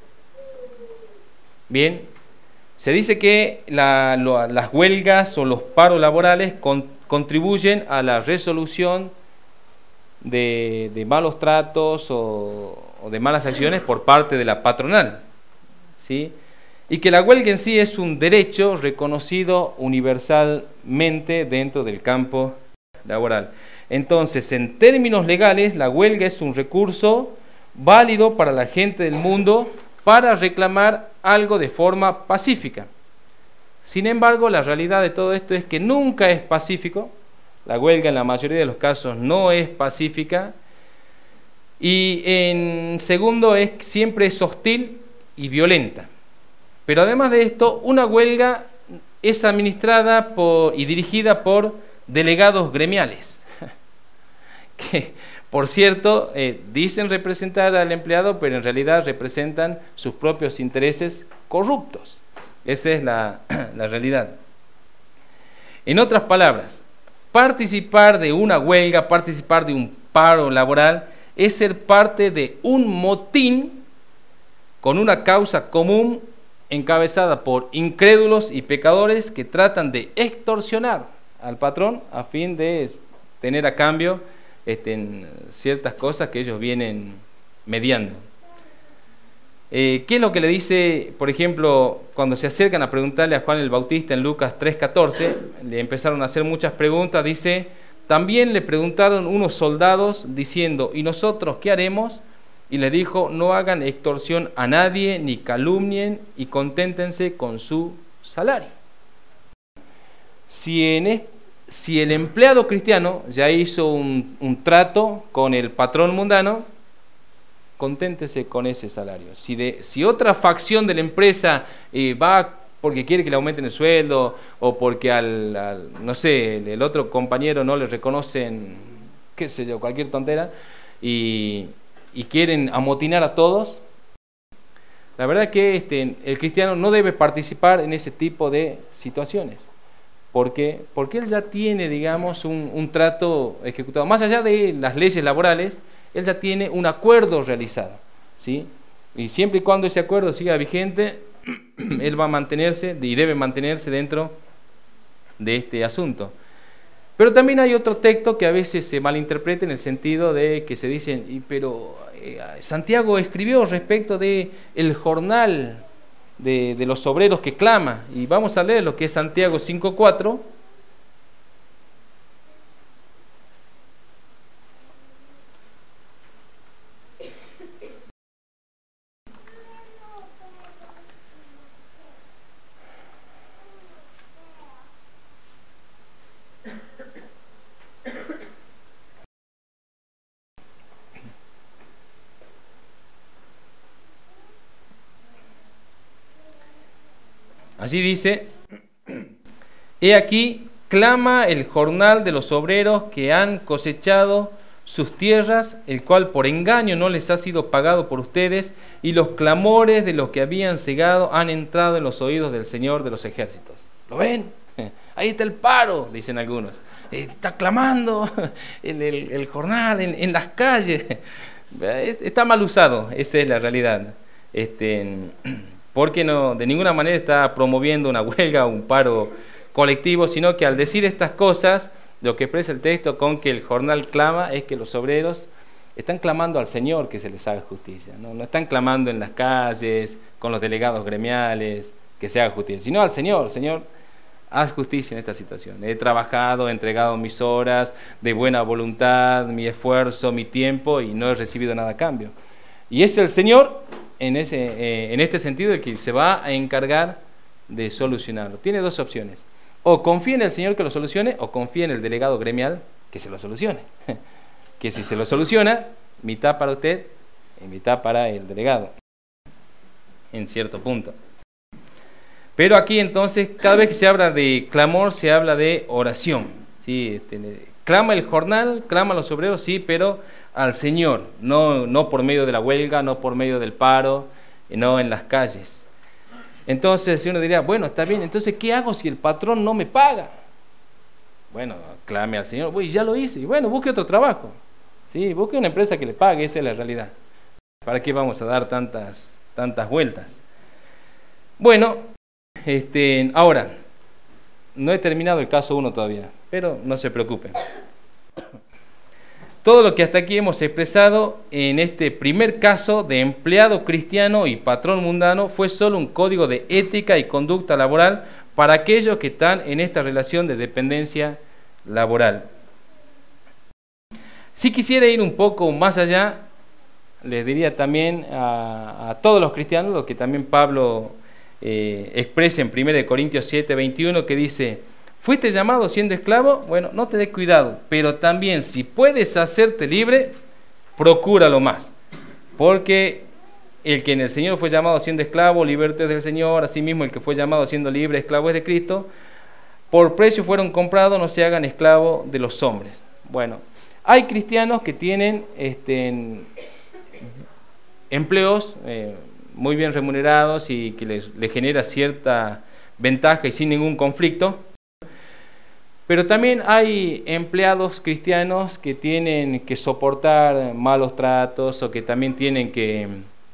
Bien, se dice que las huelgas o los paros laborales contribuyen a la resolución de malos tratos o de malas acciones por parte de la patronal, ¿sí? Y que la huelga en sí es un derecho reconocido universalmente dentro del campo laboral. Entonces, en términos legales, la huelga es un recurso válido para la gente del mundo para reclamar algo de forma pacífica. Sin embargo, la realidad de todo esto es que nunca es pacífico. La huelga en la mayoría de los casos no es pacífica. Y en segundo, siempre es hostil y violenta. Pero además de esto, una huelga es administrada y dirigida por delegados gremiales, que, por cierto, dicen representar al empleado, pero en realidad representan sus propios intereses corruptos. Esa es la realidad. En otras palabras, participar de una huelga, participar de un paro laboral, es ser parte de un motín con una causa común encabezada por incrédulos y pecadores que tratan de extorsionar al patrón a fin de tener a cambio en ciertas cosas que ellos vienen mediando. ¿Qué es lo que le dice, por ejemplo, cuando se acercan a preguntarle a Juan el Bautista en Lucas 3:14? Le empezaron a hacer muchas preguntas. Dice: también le preguntaron unos soldados diciendo: ¿y nosotros qué haremos? Y les dijo: no hagan extorsión a nadie, ni calumnien, y conténtense con su salario. Si el empleado cristiano ya hizo un trato con el patrón mundano, conténtese con ese salario. Si otra facción de la empresa va porque quiere que le aumenten el sueldo, o porque no sé, el otro compañero no le reconocen, qué sé yo, cualquier tontera, y quieren amotinar a todos, la verdad que el cristiano no debe participar en ese tipo de situaciones. ¿Por qué? Porque él ya tiene, digamos, un trato ejecutado. Más allá de las leyes laborales, él ya tiene un acuerdo realizado, ¿sí? Y siempre y cuando ese acuerdo siga vigente, él va a mantenerse y debe mantenerse dentro de este asunto. Pero también hay otro texto que a veces se malinterpreta en el sentido de que se dicen: pero Santiago escribió respecto de el jornal de los obreros que clama. Y vamos a leer lo que es Santiago 5:4. Allí dice: he aquí, clama el jornal de los obreros que han cosechado sus tierras, el cual por engaño no les ha sido pagado por ustedes, y los clamores de los que habían cegado han entrado en los oídos del Señor de los ejércitos. ¿Lo ven? Ahí está el paro, dicen algunos. Está clamando el jornal en las calles. Está mal usado, esa es la realidad. Porque no, de ninguna manera está promoviendo una huelga o un paro colectivo, sino que al decir estas cosas, lo que expresa el texto con que el jornal clama es que los obreros están clamando al Señor que se les haga justicia. No están clamando en las calles, con los delegados gremiales, que se haga justicia, sino al Señor: Señor, haz justicia en esta situación. He trabajado, he entregado mis horas de buena voluntad, mi esfuerzo, mi tiempo, y no he recibido nada a cambio. Y es el Señor, en este sentido, el que se va a encargar de solucionarlo. Tiene dos opciones: o confía en el Señor que lo solucione, o confía en el delegado gremial que se lo solucione. Que si se lo soluciona, mitad para usted y mitad para el delegado, en cierto punto. Pero aquí entonces, cada vez que se habla de clamor, se habla de oración, ¿sí? Clama el jornal, clama los obreros, sí, pero al Señor, no por medio de la huelga, no por medio del paro, no en las calles. Entonces uno diría: bueno, está bien, entonces ¿qué hago si el patrón no me paga? Bueno, clame al Señor. Uy, ya lo hice. Y bueno, busque otro trabajo, ¿sí? Busque una empresa que le pague, esa es la realidad. ¿Para qué vamos a dar tantas vueltas? Bueno, ahora, no he terminado el caso 1 todavía, pero no se preocupen. Todo lo que hasta aquí hemos expresado en este primer caso de empleado cristiano y patrón mundano fue solo un código de ética y conducta laboral para aquellos que están en esta relación de dependencia laboral. Si quisiera ir un poco más allá, les diría también a todos los cristianos lo que también Pablo expresa en 1 Corintios 7:21, que dice: ¿fuiste llamado siendo esclavo? Bueno, no te des cuidado, pero también si puedes hacerte libre, procúralo más. Porque el que en el Señor fue llamado siendo esclavo, liberto es del Señor. Asimismo, el que fue llamado siendo libre, esclavo es de Cristo. Por precio fueron comprados, no se hagan esclavos de los hombres. Bueno, hay cristianos que tienen empleos muy bien remunerados y que les genera cierta ventaja y sin ningún conflicto. Pero también hay empleados cristianos que tienen que soportar malos tratos, o que también tienen que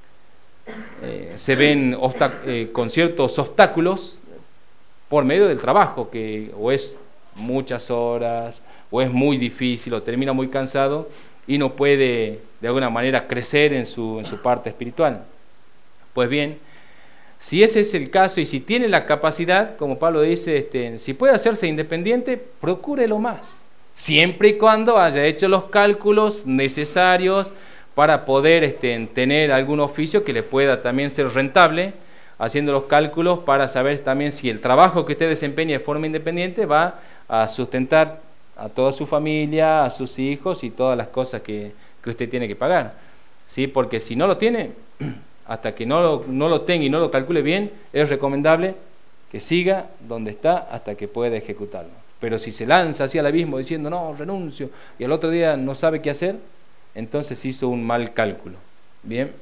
se ven con ciertos obstáculos por medio del trabajo, que o es muchas horas, o es muy difícil, o termina muy cansado y no puede de alguna manera crecer en su parte espiritual. Pues bien, si ese es el caso y si tiene la capacidad, como Pablo dice, si puede hacerse independiente, procúrelo más, siempre y cuando haya hecho los cálculos necesarios para poder tener algún oficio que le pueda también ser rentable, haciendo los cálculos para saber también si el trabajo que usted desempeña de forma independiente va a sustentar a toda su familia, a sus hijos y todas las cosas que usted tiene que pagar, ¿sí? Porque si no lo tiene, hasta que no lo tenga y no lo calcule bien, es recomendable que siga donde está hasta que pueda ejecutarlo. Pero si se lanza hacia el abismo diciendo, no, renuncio, y al otro día no sabe qué hacer, entonces hizo un mal cálculo. Bien,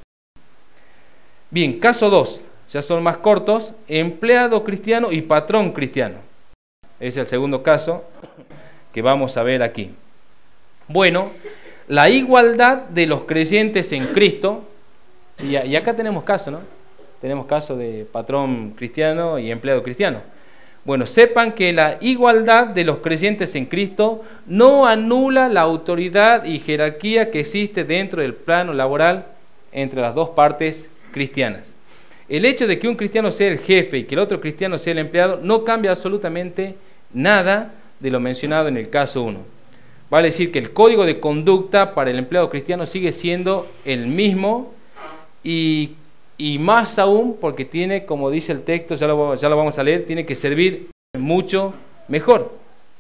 caso 2, ya son más cortos, empleado cristiano y patrón cristiano. Es el segundo caso que vamos a ver aquí. Bueno, la igualdad de los creyentes en Cristo, y acá tenemos caso, ¿no? Tenemos caso de patrón cristiano y empleado cristiano. Bueno, sepan que la igualdad de los creyentes en Cristo no anula la autoridad y jerarquía que existe dentro del plano laboral entre las dos partes cristianas. El hecho de que un cristiano sea el jefe y que el otro cristiano sea el empleado no cambia absolutamente nada de lo mencionado en el caso 1. Vale decir que el código de conducta para el empleado cristiano sigue siendo el mismo y más aún porque tiene, como dice el texto, ya lo vamos a leer, tiene que servir mucho mejor.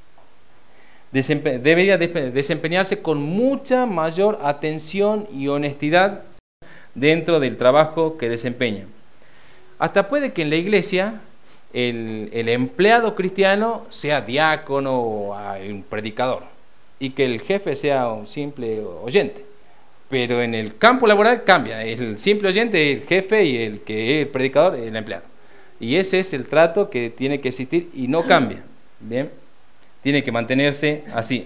Debería desempeñarse con mucha mayor atención y honestidad dentro del trabajo que desempeña. Hasta puede que en la iglesia el empleado cristiano sea diácono o un predicador y que el jefe sea un simple oyente. Pero en el campo laboral cambia, el simple oyente es el jefe y el que es el predicador es el empleado. Y ese es el trato que tiene que existir y no cambia. Bien, tiene que mantenerse así.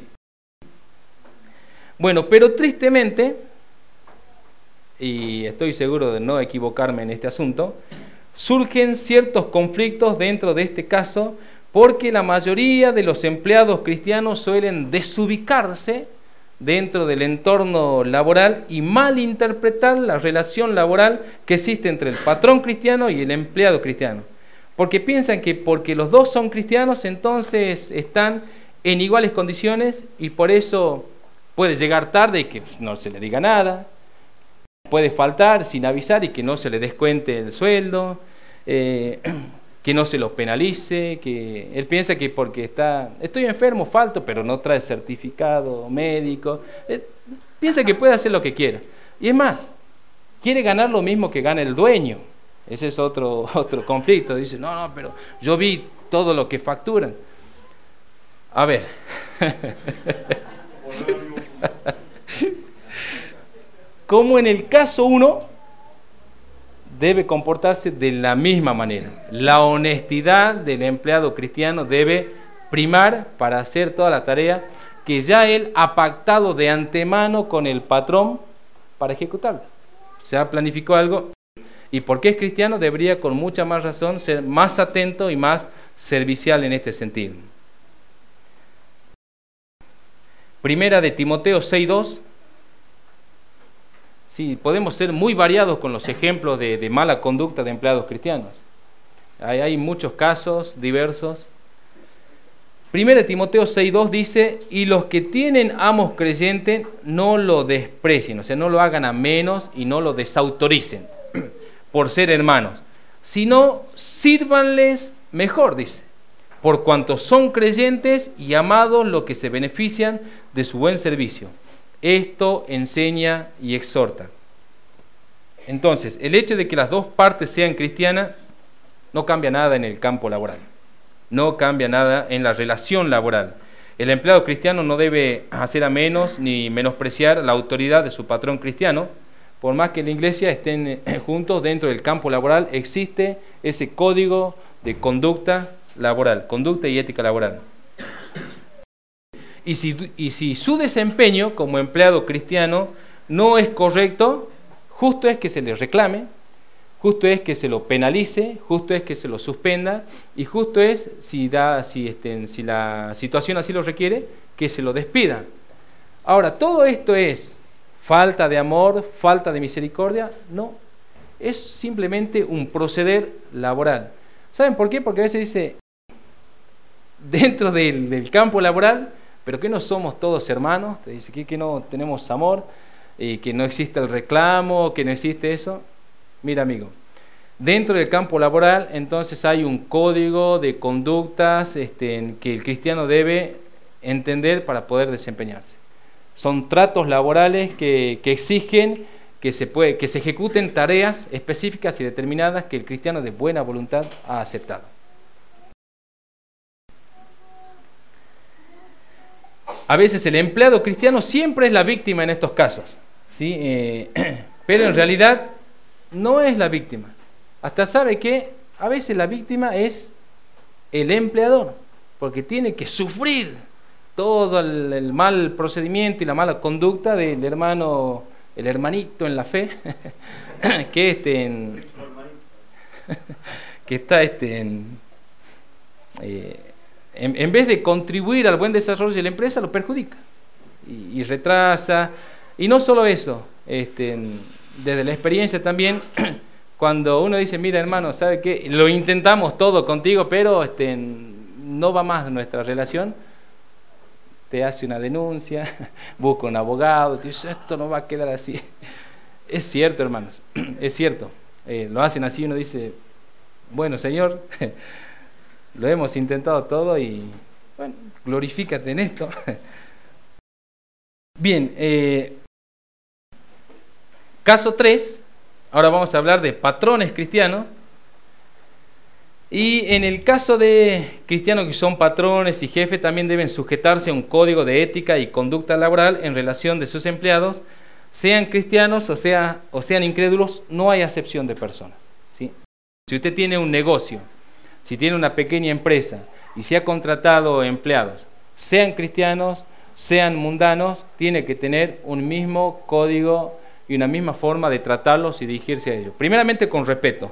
Bueno, pero tristemente, y estoy seguro de no equivocarme en este asunto, surgen ciertos conflictos dentro de este caso porque la mayoría de los empleados cristianos suelen desubicarse dentro del entorno laboral y malinterpretar la relación laboral que existe entre el patrón cristiano y el empleado cristiano. Porque piensan que porque los dos son cristianos, entonces están en iguales condiciones y por eso puede llegar tarde y que no se le diga nada, puede faltar sin avisar y que no se le descuente el sueldo, que no se lo penalice, que él piensa que porque estoy enfermo, falto, pero no trae certificado médico, piensa que puede hacer lo que quiera. Y es más, quiere ganar lo mismo que gana el dueño. Ese es otro conflicto. Dice, no, pero yo vi todo lo que facturan. A ver. Como en el caso 1, debe comportarse de la misma manera. La honestidad del empleado cristiano debe primar para hacer toda la tarea que ya él ha pactado de antemano con el patrón para ejecutarla. Se ha planificado algo y porque es cristiano debería con mucha más razón ser más atento y más servicial en este sentido. Primera de Timoteo 6:2. Sí, podemos ser muy variados con los ejemplos de mala conducta de empleados cristianos. Hay muchos casos diversos. 1 Timoteo 6:2 dice, y los que tienen amos creyentes no lo desprecien, o sea, no lo hagan a menos y no lo desautoricen por ser hermanos, sino sírvanles mejor, dice, por cuanto son creyentes y amados los que se benefician de su buen servicio. Esto enseña y exhorta. Entonces, el hecho de que las dos partes sean cristianas no cambia nada en el campo laboral, no cambia nada en la relación laboral. El empleado cristiano no debe hacer a menos ni menospreciar la autoridad de su patrón cristiano. Por más que en la iglesia estén juntos dentro del campo laboral, existe ese código de conducta laboral, conducta y ética laboral. Y si su desempeño como empleado cristiano no es correcto, justo es que se le reclame, justo es que se lo penalice, justo es que se lo suspenda, y justo es, si la situación así lo requiere, que se lo despida. Ahora, ¿todo esto es falta de amor, falta de misericordia? No, es simplemente un proceder laboral. ¿Saben por qué? Porque a veces dice, dentro del campo laboral, pero que no somos todos hermanos, te dice que no tenemos amor, que no existe el reclamo, que no existe eso. Mira, amigo, dentro del campo laboral entonces hay un código de conductas que el cristiano debe entender para poder desempeñarse. Son tratos laborales que exigen que se ejecuten tareas específicas y determinadas que el cristiano de buena voluntad ha aceptado. A veces el empleado cristiano siempre es la víctima en estos casos, ¿sí? Pero en realidad no es la víctima. Hasta sabe que a veces la víctima es el empleador, porque tiene que sufrir todo el mal procedimiento y la mala conducta del hermano, el hermanito en la fe, que está en vez de contribuir al buen desarrollo de la empresa, lo perjudica y retrasa. Y no solo eso, desde la experiencia también, cuando uno dice, mira hermano, ¿sabe qué? Lo intentamos todo contigo, pero no va más nuestra relación, te hace una denuncia, busca un abogado, te dice, esto no va a quedar así. Es cierto, hermanos, es cierto. Lo hacen así, uno dice, bueno, Señor, lo hemos intentado todo y, bueno, glorifícate en esto. Bien, caso 3, ahora vamos a hablar de patrones cristianos. Y en el caso de cristianos que son patrones y jefes, también deben sujetarse a un código de ética y conducta laboral en relación de sus empleados, sean cristianos o sean incrédulos, no hay acepción de personas, ¿sí? Si usted tiene un negocio, si tiene una pequeña empresa y si ha contratado empleados, sean cristianos, sean mundanos, tiene que tener un mismo código y una misma forma de tratarlos y dirigirse a ellos. Primeramente con respeto.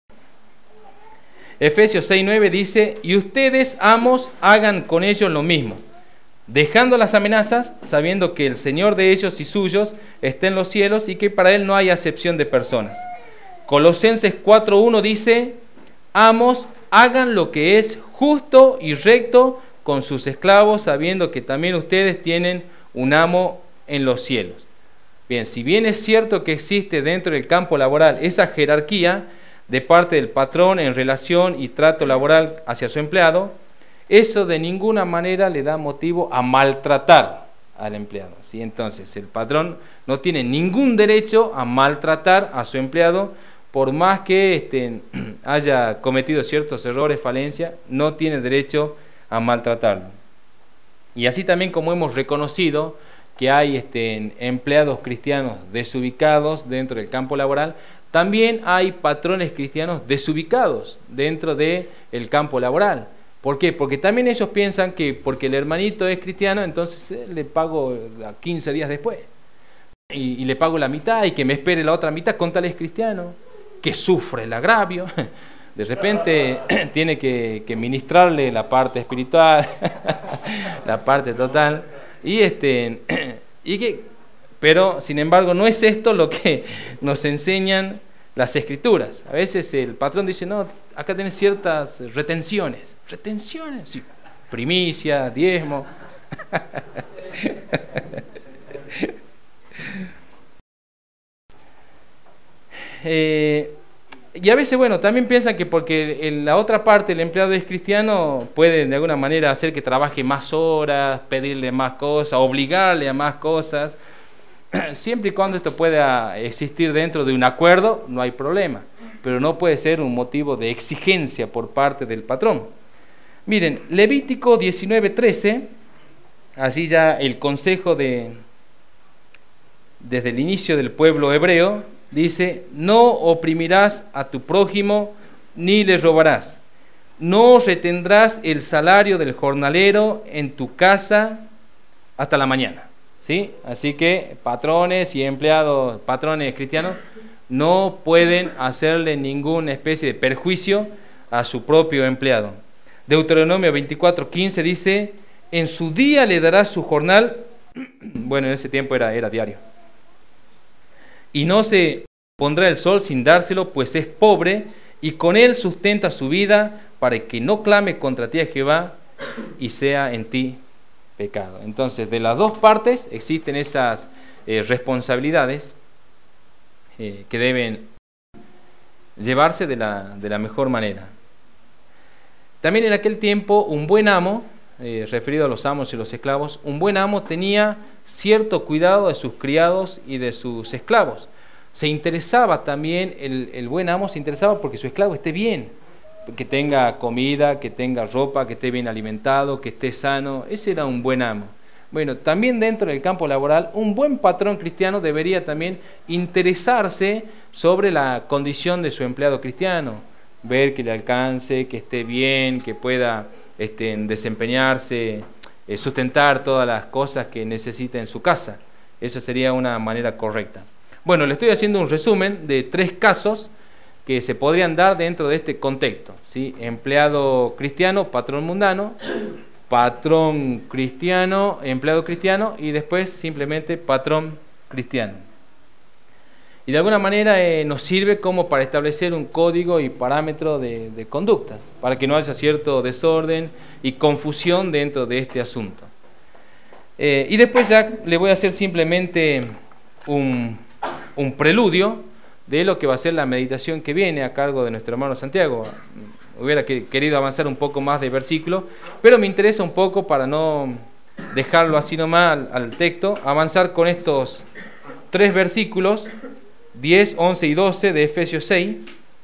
Efesios 6:9 dice, y ustedes, amos, hagan con ellos lo mismo, dejando las amenazas, sabiendo que el Señor de ellos y suyos está en los cielos y que para Él no hay acepción de personas. Colosenses 4:1 dice, amos, hagan lo que es justo y recto con sus esclavos, sabiendo que también ustedes tienen un amo en los cielos. Bien, si bien es cierto que existe dentro del campo laboral esa jerarquía de parte del patrón en relación y trato laboral hacia su empleado, eso de ninguna manera le da motivo a maltratar al empleado, ¿sí? Entonces, el patrón no tiene ningún derecho a maltratar a su empleado, por más que haya cometido ciertos errores, falencias, no tiene derecho a maltratarlo. Y así también como hemos reconocido que hay empleados cristianos desubicados dentro del campo laboral, también hay patrones cristianos desubicados dentro del campo laboral. ¿Por qué? Porque también ellos piensan que porque el hermanito es cristiano, entonces le pago 15 días después. Y le pago la mitad y que me espere la otra mitad con tal es cristiano, que sufre el agravio. De repente tiene que ministrarle la parte espiritual, la parte total. Pero, sin embargo, no es esto lo que nos enseñan las Escrituras. A veces el patrón dice, no, acá tenés ciertas retenciones. ¿Retenciones? Sí. Primicia, diezmo. Y a veces, bueno, también piensan que porque en la otra parte el empleado es cristiano, puede de alguna manera hacer que trabaje más horas, pedirle más cosas, obligarle a más cosas. Siempre y cuando esto pueda existir dentro de un acuerdo, no hay problema, pero no puede ser un motivo de exigencia por parte del patrón. Miren, Levítico 19:13, así ya el consejo desde el inicio del pueblo hebreo, dice, no oprimirás a tu prójimo ni le robarás, no retendrás el salario del jornalero en tu casa hasta la mañana. ¿Sí? Así que patrones y empleados, patrones cristianos, no pueden hacerle ninguna especie de perjuicio a su propio empleado. Deuteronomio 24:15 dice, en su día le dará su jornal, bueno, en ese tiempo era diario, y no se pondrá el sol sin dárselo, pues es pobre, y con él sustenta su vida, para que no clame contra ti a Jehová, y sea en ti pecado. Entonces, de las dos partes existen esas responsabilidades que deben llevarse de la mejor manera. También en aquel tiempo, un buen amo, referido a los amos y los esclavos, un buen amo tenía cierto cuidado de sus criados y de sus esclavos. Se interesaba también, el buen amo se interesaba porque su esclavo esté bien, que tenga comida, que tenga ropa, que esté bien alimentado, que esté sano. Ese era un buen amo. Bueno, también dentro del campo laboral, un buen patrón cristiano debería también interesarse sobre la condición de su empleado cristiano, ver que le alcance, que esté bien, que pueda desempeñarse, sustentar todas las cosas que necesita en su casa. Eso sería una manera correcta. Bueno, le estoy haciendo un resumen de 3 casos que se podrían dar dentro de este contexto, ¿sí? Empleado cristiano, patrón mundano, patrón cristiano, empleado cristiano y después simplemente patrón cristiano. Y de alguna manera nos sirve como para establecer un código y parámetro de conductas, para que no haya cierto desorden y confusión dentro de este asunto. Y después ya le voy a hacer simplemente un preludio de lo que va a ser la meditación que viene a cargo de nuestro hermano Santiago. Hubiera querido avanzar un poco más de versículo, pero me interesa un poco, para no dejarlo así nomás al texto, avanzar con estos 3 versículos, 10, 11 y 12 de Efesios 6.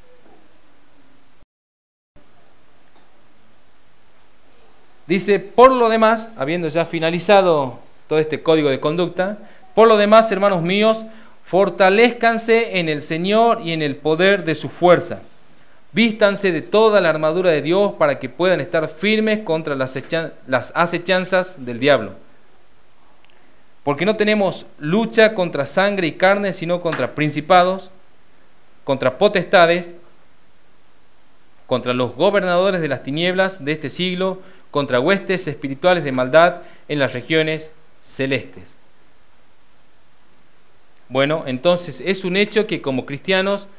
Dice, por lo demás, habiendo ya finalizado todo este código de conducta, por lo demás, hermanos míos, fortalezcanse en el Señor y en el poder de su fuerza. Vístanse de toda la armadura de Dios para que puedan estar firmes contra las acechanzas del diablo. Porque no tenemos lucha contra sangre y carne, sino contra principados, contra potestades, contra los gobernadores de las tinieblas de este siglo, contra huestes espirituales de maldad en las regiones celestes. Bueno, entonces es un hecho que como cristianos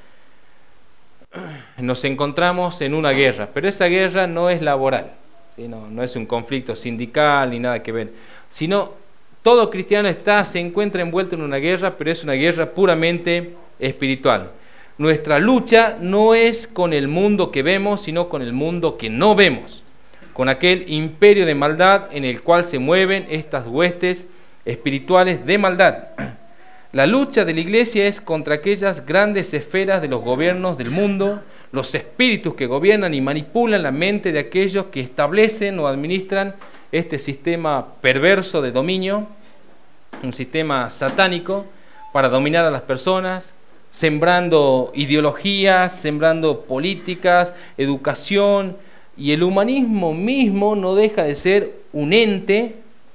nos encontramos en una guerra, pero esa guerra no es laboral, ¿sí? No es un conflicto sindical ni nada que ver, sino todo cristiano se encuentra envuelto en una guerra, pero es una guerra puramente espiritual. Nuestra lucha no es con el mundo que vemos, sino con el mundo que no vemos, con aquel imperio de maldad en el cual se mueven estas huestes espirituales de maldad. La lucha de la iglesia es contra aquellas grandes esferas de los gobiernos del mundo, los espíritus que gobiernan y manipulan la mente de aquellos que establecen o administran este sistema perverso de dominio, un sistema satánico para dominar a las personas, sembrando ideologías, sembrando políticas, educación, y el humanismo mismo no deja de ser un ente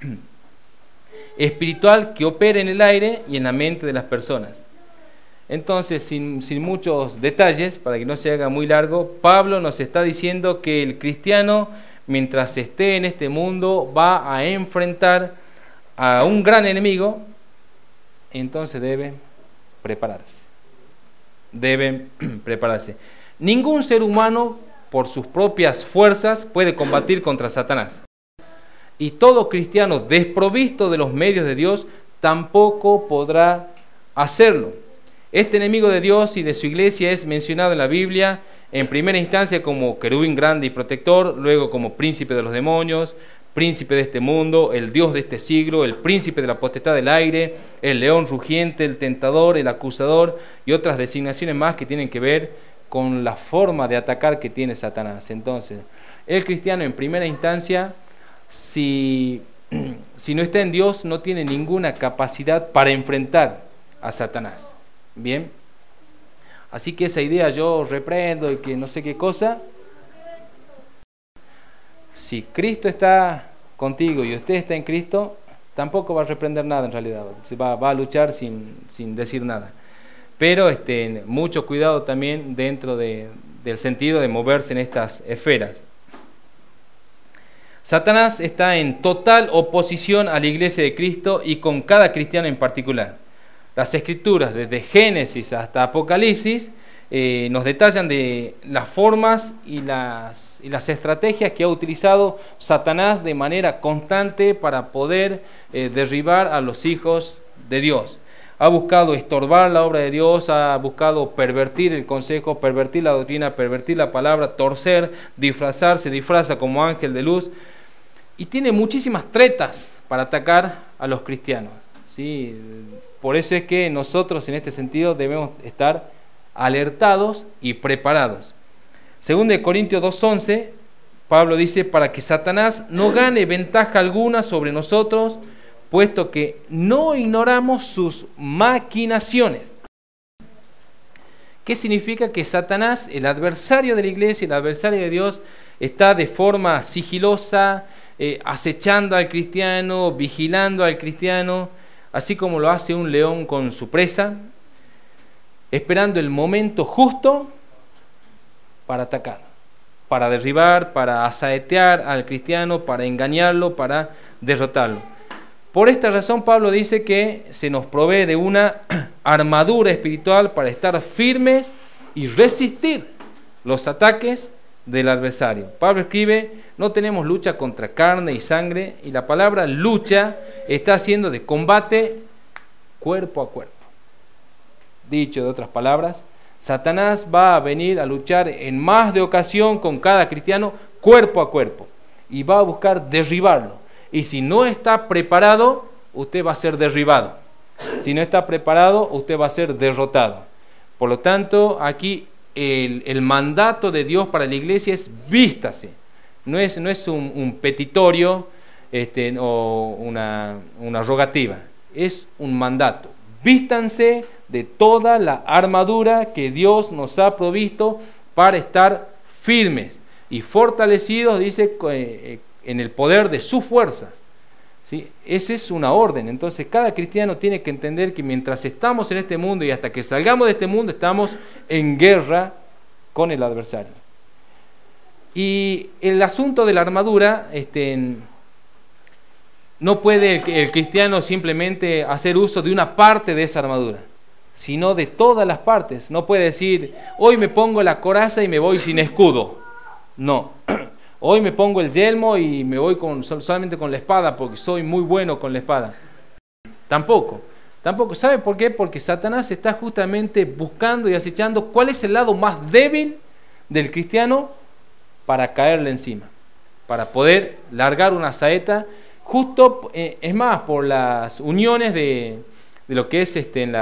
espiritual que opera en el aire y en la mente de las personas. Entonces, sin muchos detalles, para que no se haga muy largo, Pablo nos está diciendo que el cristiano, mientras esté en este mundo, va a enfrentar a un gran enemigo, entonces debe prepararse. Deben prepararse. Ningún ser humano, por sus propias fuerzas, puede combatir contra Satanás. Y todo cristiano desprovisto de los medios de Dios tampoco podrá hacerlo. Este enemigo de Dios y de su iglesia es mencionado en la Biblia en primera instancia como querubín grande y protector, luego como príncipe de los demonios, príncipe de este mundo, el Dios de este siglo, el príncipe de la potestad del aire, el león rugiente, el tentador, el acusador y otras designaciones más que tienen que ver con la forma de atacar que tiene Satanás. Entonces, el cristiano en primera instancia, si no está en Dios, no tiene ninguna capacidad para enfrentar a Satanás. Bien, así que esa idea yo reprendo y que no sé qué cosa. Si Cristo está contigo y usted está en Cristo, tampoco va a reprender nada en realidad. Se va a luchar sin decir nada. pero mucho cuidado también dentro del sentido de moverse en estas esferas. Satanás está en total oposición a la iglesia de Cristo y con cada cristiano en particular. Las Escrituras, desde Génesis hasta Apocalipsis, nos detallan de las formas y las estrategias que ha utilizado Satanás de manera constante para poder derribar a los hijos de Dios. Ha buscado estorbar la obra de Dios, ha buscado pervertir el consejo, pervertir la doctrina, pervertir la palabra, torcer, disfrazarse, disfraza como ángel de luz. Y tiene muchísimas tretas para atacar a los cristianos, ¿sí? Por eso es que nosotros en este sentido debemos estar alertados y preparados. Según de Corintios 2:11, Pablo dice, para que Satanás no gane ventaja alguna sobre nosotros, puesto que no ignoramos sus maquinaciones. ¿Qué significa? Que Satanás, el adversario de la iglesia, el adversario de Dios, está de forma sigilosa, acechando al cristiano, vigilando al cristiano, así como lo hace un león con su presa, esperando el momento justo para atacar, para derribar, para asaetear al cristiano, para engañarlo, para derrotarlo. Por esta razón Pablo dice que se nos provee de una armadura espiritual para estar firmes y resistir los ataques del adversario. Pablo escribe, no tenemos lucha contra carne y sangre, y la palabra lucha está haciendo de combate cuerpo a cuerpo. Dicho de otras palabras, Satanás va a venir a luchar en más de ocasión con cada cristiano cuerpo a cuerpo y va a buscar derribarlo. Y si no está preparado, usted va a ser derribado. Si no está preparado, usted va a ser derrotado. Por lo tanto, aquí el mandato de Dios para la iglesia es vístase. No es un petitorio o una rogativa. Es un mandato. Vístanse de toda la armadura que Dios nos ha provisto para estar firmes y fortalecidos, dice, en el poder de su fuerza. ¿Sí? Esa es una orden. Entonces cada cristiano tiene que entender que mientras estamos en este mundo y hasta que salgamos de este mundo, estamos en guerra con el adversario. Y el asunto de la armadura, no puede el cristiano simplemente hacer uso de una parte de esa armadura, sino de todas las partes. No puede decir, hoy me pongo la coraza y me voy sin escudo. No. Hoy me pongo el yelmo y me voy solamente con la espada porque soy muy bueno con la espada. Tampoco. ¿Sabe por qué? Porque Satanás está justamente buscando y acechando cuál es el lado más débil del cristiano para caerle encima, para poder largar una saeta, justo, es más, por las uniones de lo que es el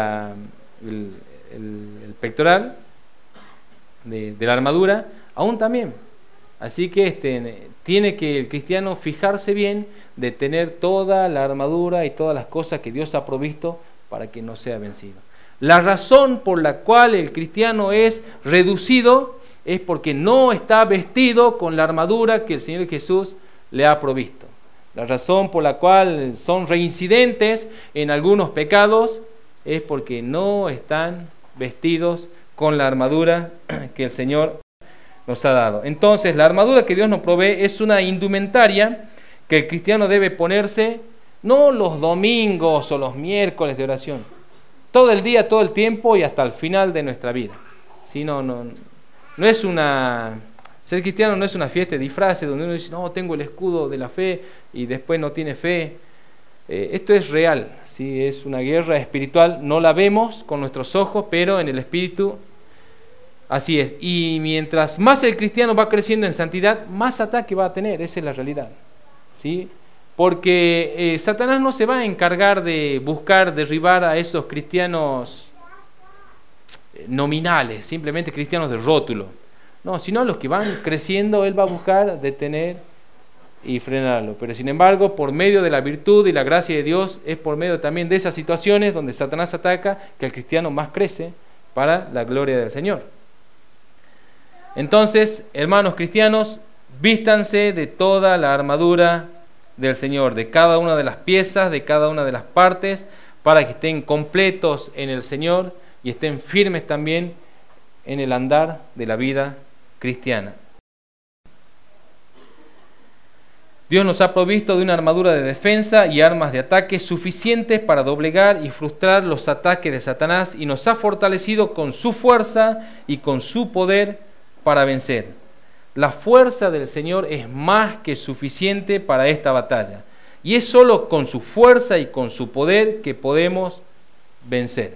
pectoral de la armadura, aún también. Así que tiene que el cristiano fijarse bien de tener toda la armadura y todas las cosas que Dios ha provisto para que no sea vencido. La razón por la cual el cristiano es reducido es porque no está vestido con la armadura que el Señor Jesús le ha provisto. La razón por la cual son reincidentes en algunos pecados es porque no están vestidos con la armadura que el Señor nos ha dado. Entonces, la armadura que Dios nos provee es una indumentaria que el cristiano debe ponerse no los domingos o los miércoles de oración, todo el día, todo el tiempo y hasta el final de nuestra vida. ¿Sí? No es ser cristiano no es una fiesta de disfraces donde uno dice, no, tengo el escudo de la fe y después no tiene fe. Esto es real, ¿sí? Es una guerra espiritual, no la vemos con nuestros ojos, pero en el espíritu así es. Y mientras más el cristiano va creciendo en santidad, más ataque va a tener, esa es la realidad, ¿sí? Porque Satanás no se va a encargar de buscar derribar a esos cristianos nominales, simplemente cristianos de rótulo. No, sino a los que van creciendo, él va a buscar detener y frenarlo. Pero sin embargo, por medio de la virtud y la gracia de Dios, es por medio también de esas situaciones donde Satanás ataca que el cristiano más crece para la gloria del Señor. Entonces, hermanos cristianos, vístanse de toda la armadura del Señor, de cada una de las piezas, de cada una de las partes, para que estén completos en el Señor, y estén firmes también en el andar de la vida cristiana. Dios nos ha provisto de una armadura de defensa y armas de ataque suficientes para doblegar y frustrar los ataques de Satanás, y nos ha fortalecido con su fuerza y con su poder para vencer. La fuerza del Señor es más que suficiente para esta batalla, y es solo con su fuerza y con su poder que podemos vencer.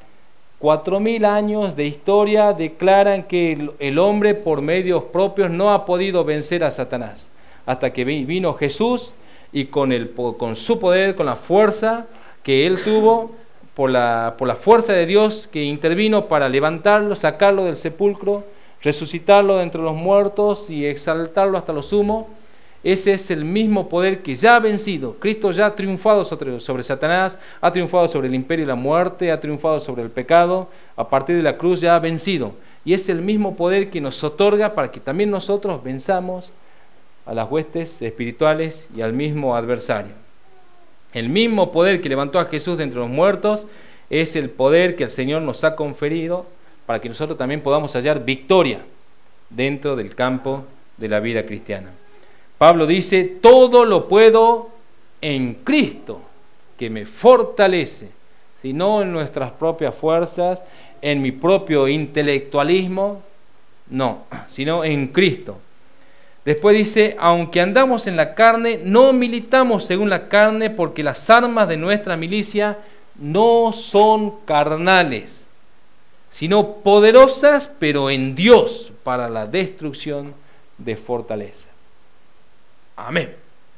4000 años de historia declaran que el hombre por medios propios no ha podido vencer a Satanás, hasta que vino Jesús y con su poder, con la fuerza que él tuvo, por la fuerza de Dios que intervino para levantarlo, sacarlo del sepulcro, resucitarlo de entre los muertos y exaltarlo hasta lo sumo. Ese es el mismo poder que ya ha vencido. Cristo ya ha triunfado sobre Satanás, ha triunfado sobre el imperio y la muerte, ha triunfado sobre el pecado. A partir de la cruz ya ha vencido. Y es el mismo poder que nos otorga para que también nosotros venzamos a las huestes espirituales y al mismo adversario. El mismo poder que levantó a Jesús de entre los muertos es el poder que el Señor nos ha conferido para que nosotros también podamos hallar victoria dentro del campo de la vida cristiana. Pablo dice: todo lo puedo en Cristo, que me fortalece, si no en nuestras propias fuerzas, en mi propio intelectualismo, no, sino en Cristo. Después dice: aunque andamos en la carne, no militamos según la carne, porque las armas de nuestra milicia no son carnales, sino poderosas, pero en Dios, para la destrucción de fortaleza. Amén.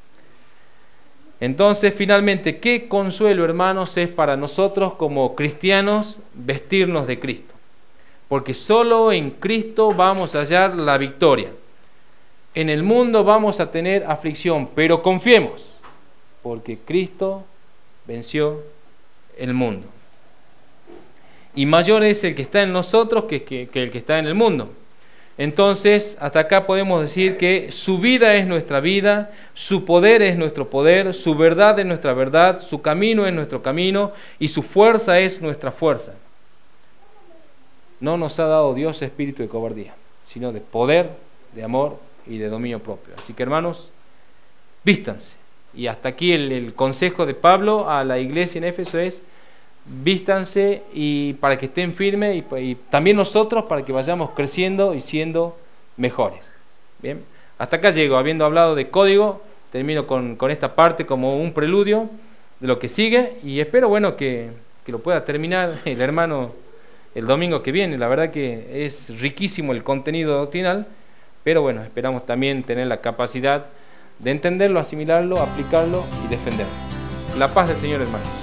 Entonces, finalmente, ¿qué consuelo, hermanos, es para nosotros como cristianos vestirnos de Cristo? Porque solo en Cristo vamos a hallar la victoria. En el mundo vamos a tener aflicción, pero confiemos, porque Cristo venció el mundo. Y mayor es el que está en nosotros que el que está en el mundo. Entonces, hasta acá podemos decir que su vida es nuestra vida, su poder es nuestro poder, su verdad es nuestra verdad, su camino es nuestro camino y su fuerza es nuestra fuerza. No nos ha dado Dios espíritu de cobardía, sino de poder, de amor y de dominio propio. Así que, hermanos, vístanse. Y hasta aquí el consejo de Pablo a la iglesia en Éfeso es: vístanse, y para que estén firmes, y también nosotros para que vayamos creciendo y siendo mejores. Bien, hasta acá llego, habiendo hablado de código. Termino con esta parte como un preludio de lo que sigue, y espero, bueno, que lo pueda terminar el hermano el domingo que viene. La verdad que es riquísimo el contenido doctrinal, pero bueno, esperamos también tener la capacidad de entenderlo, asimilarlo, aplicarlo y defenderlo. La paz del Señor, hermanos.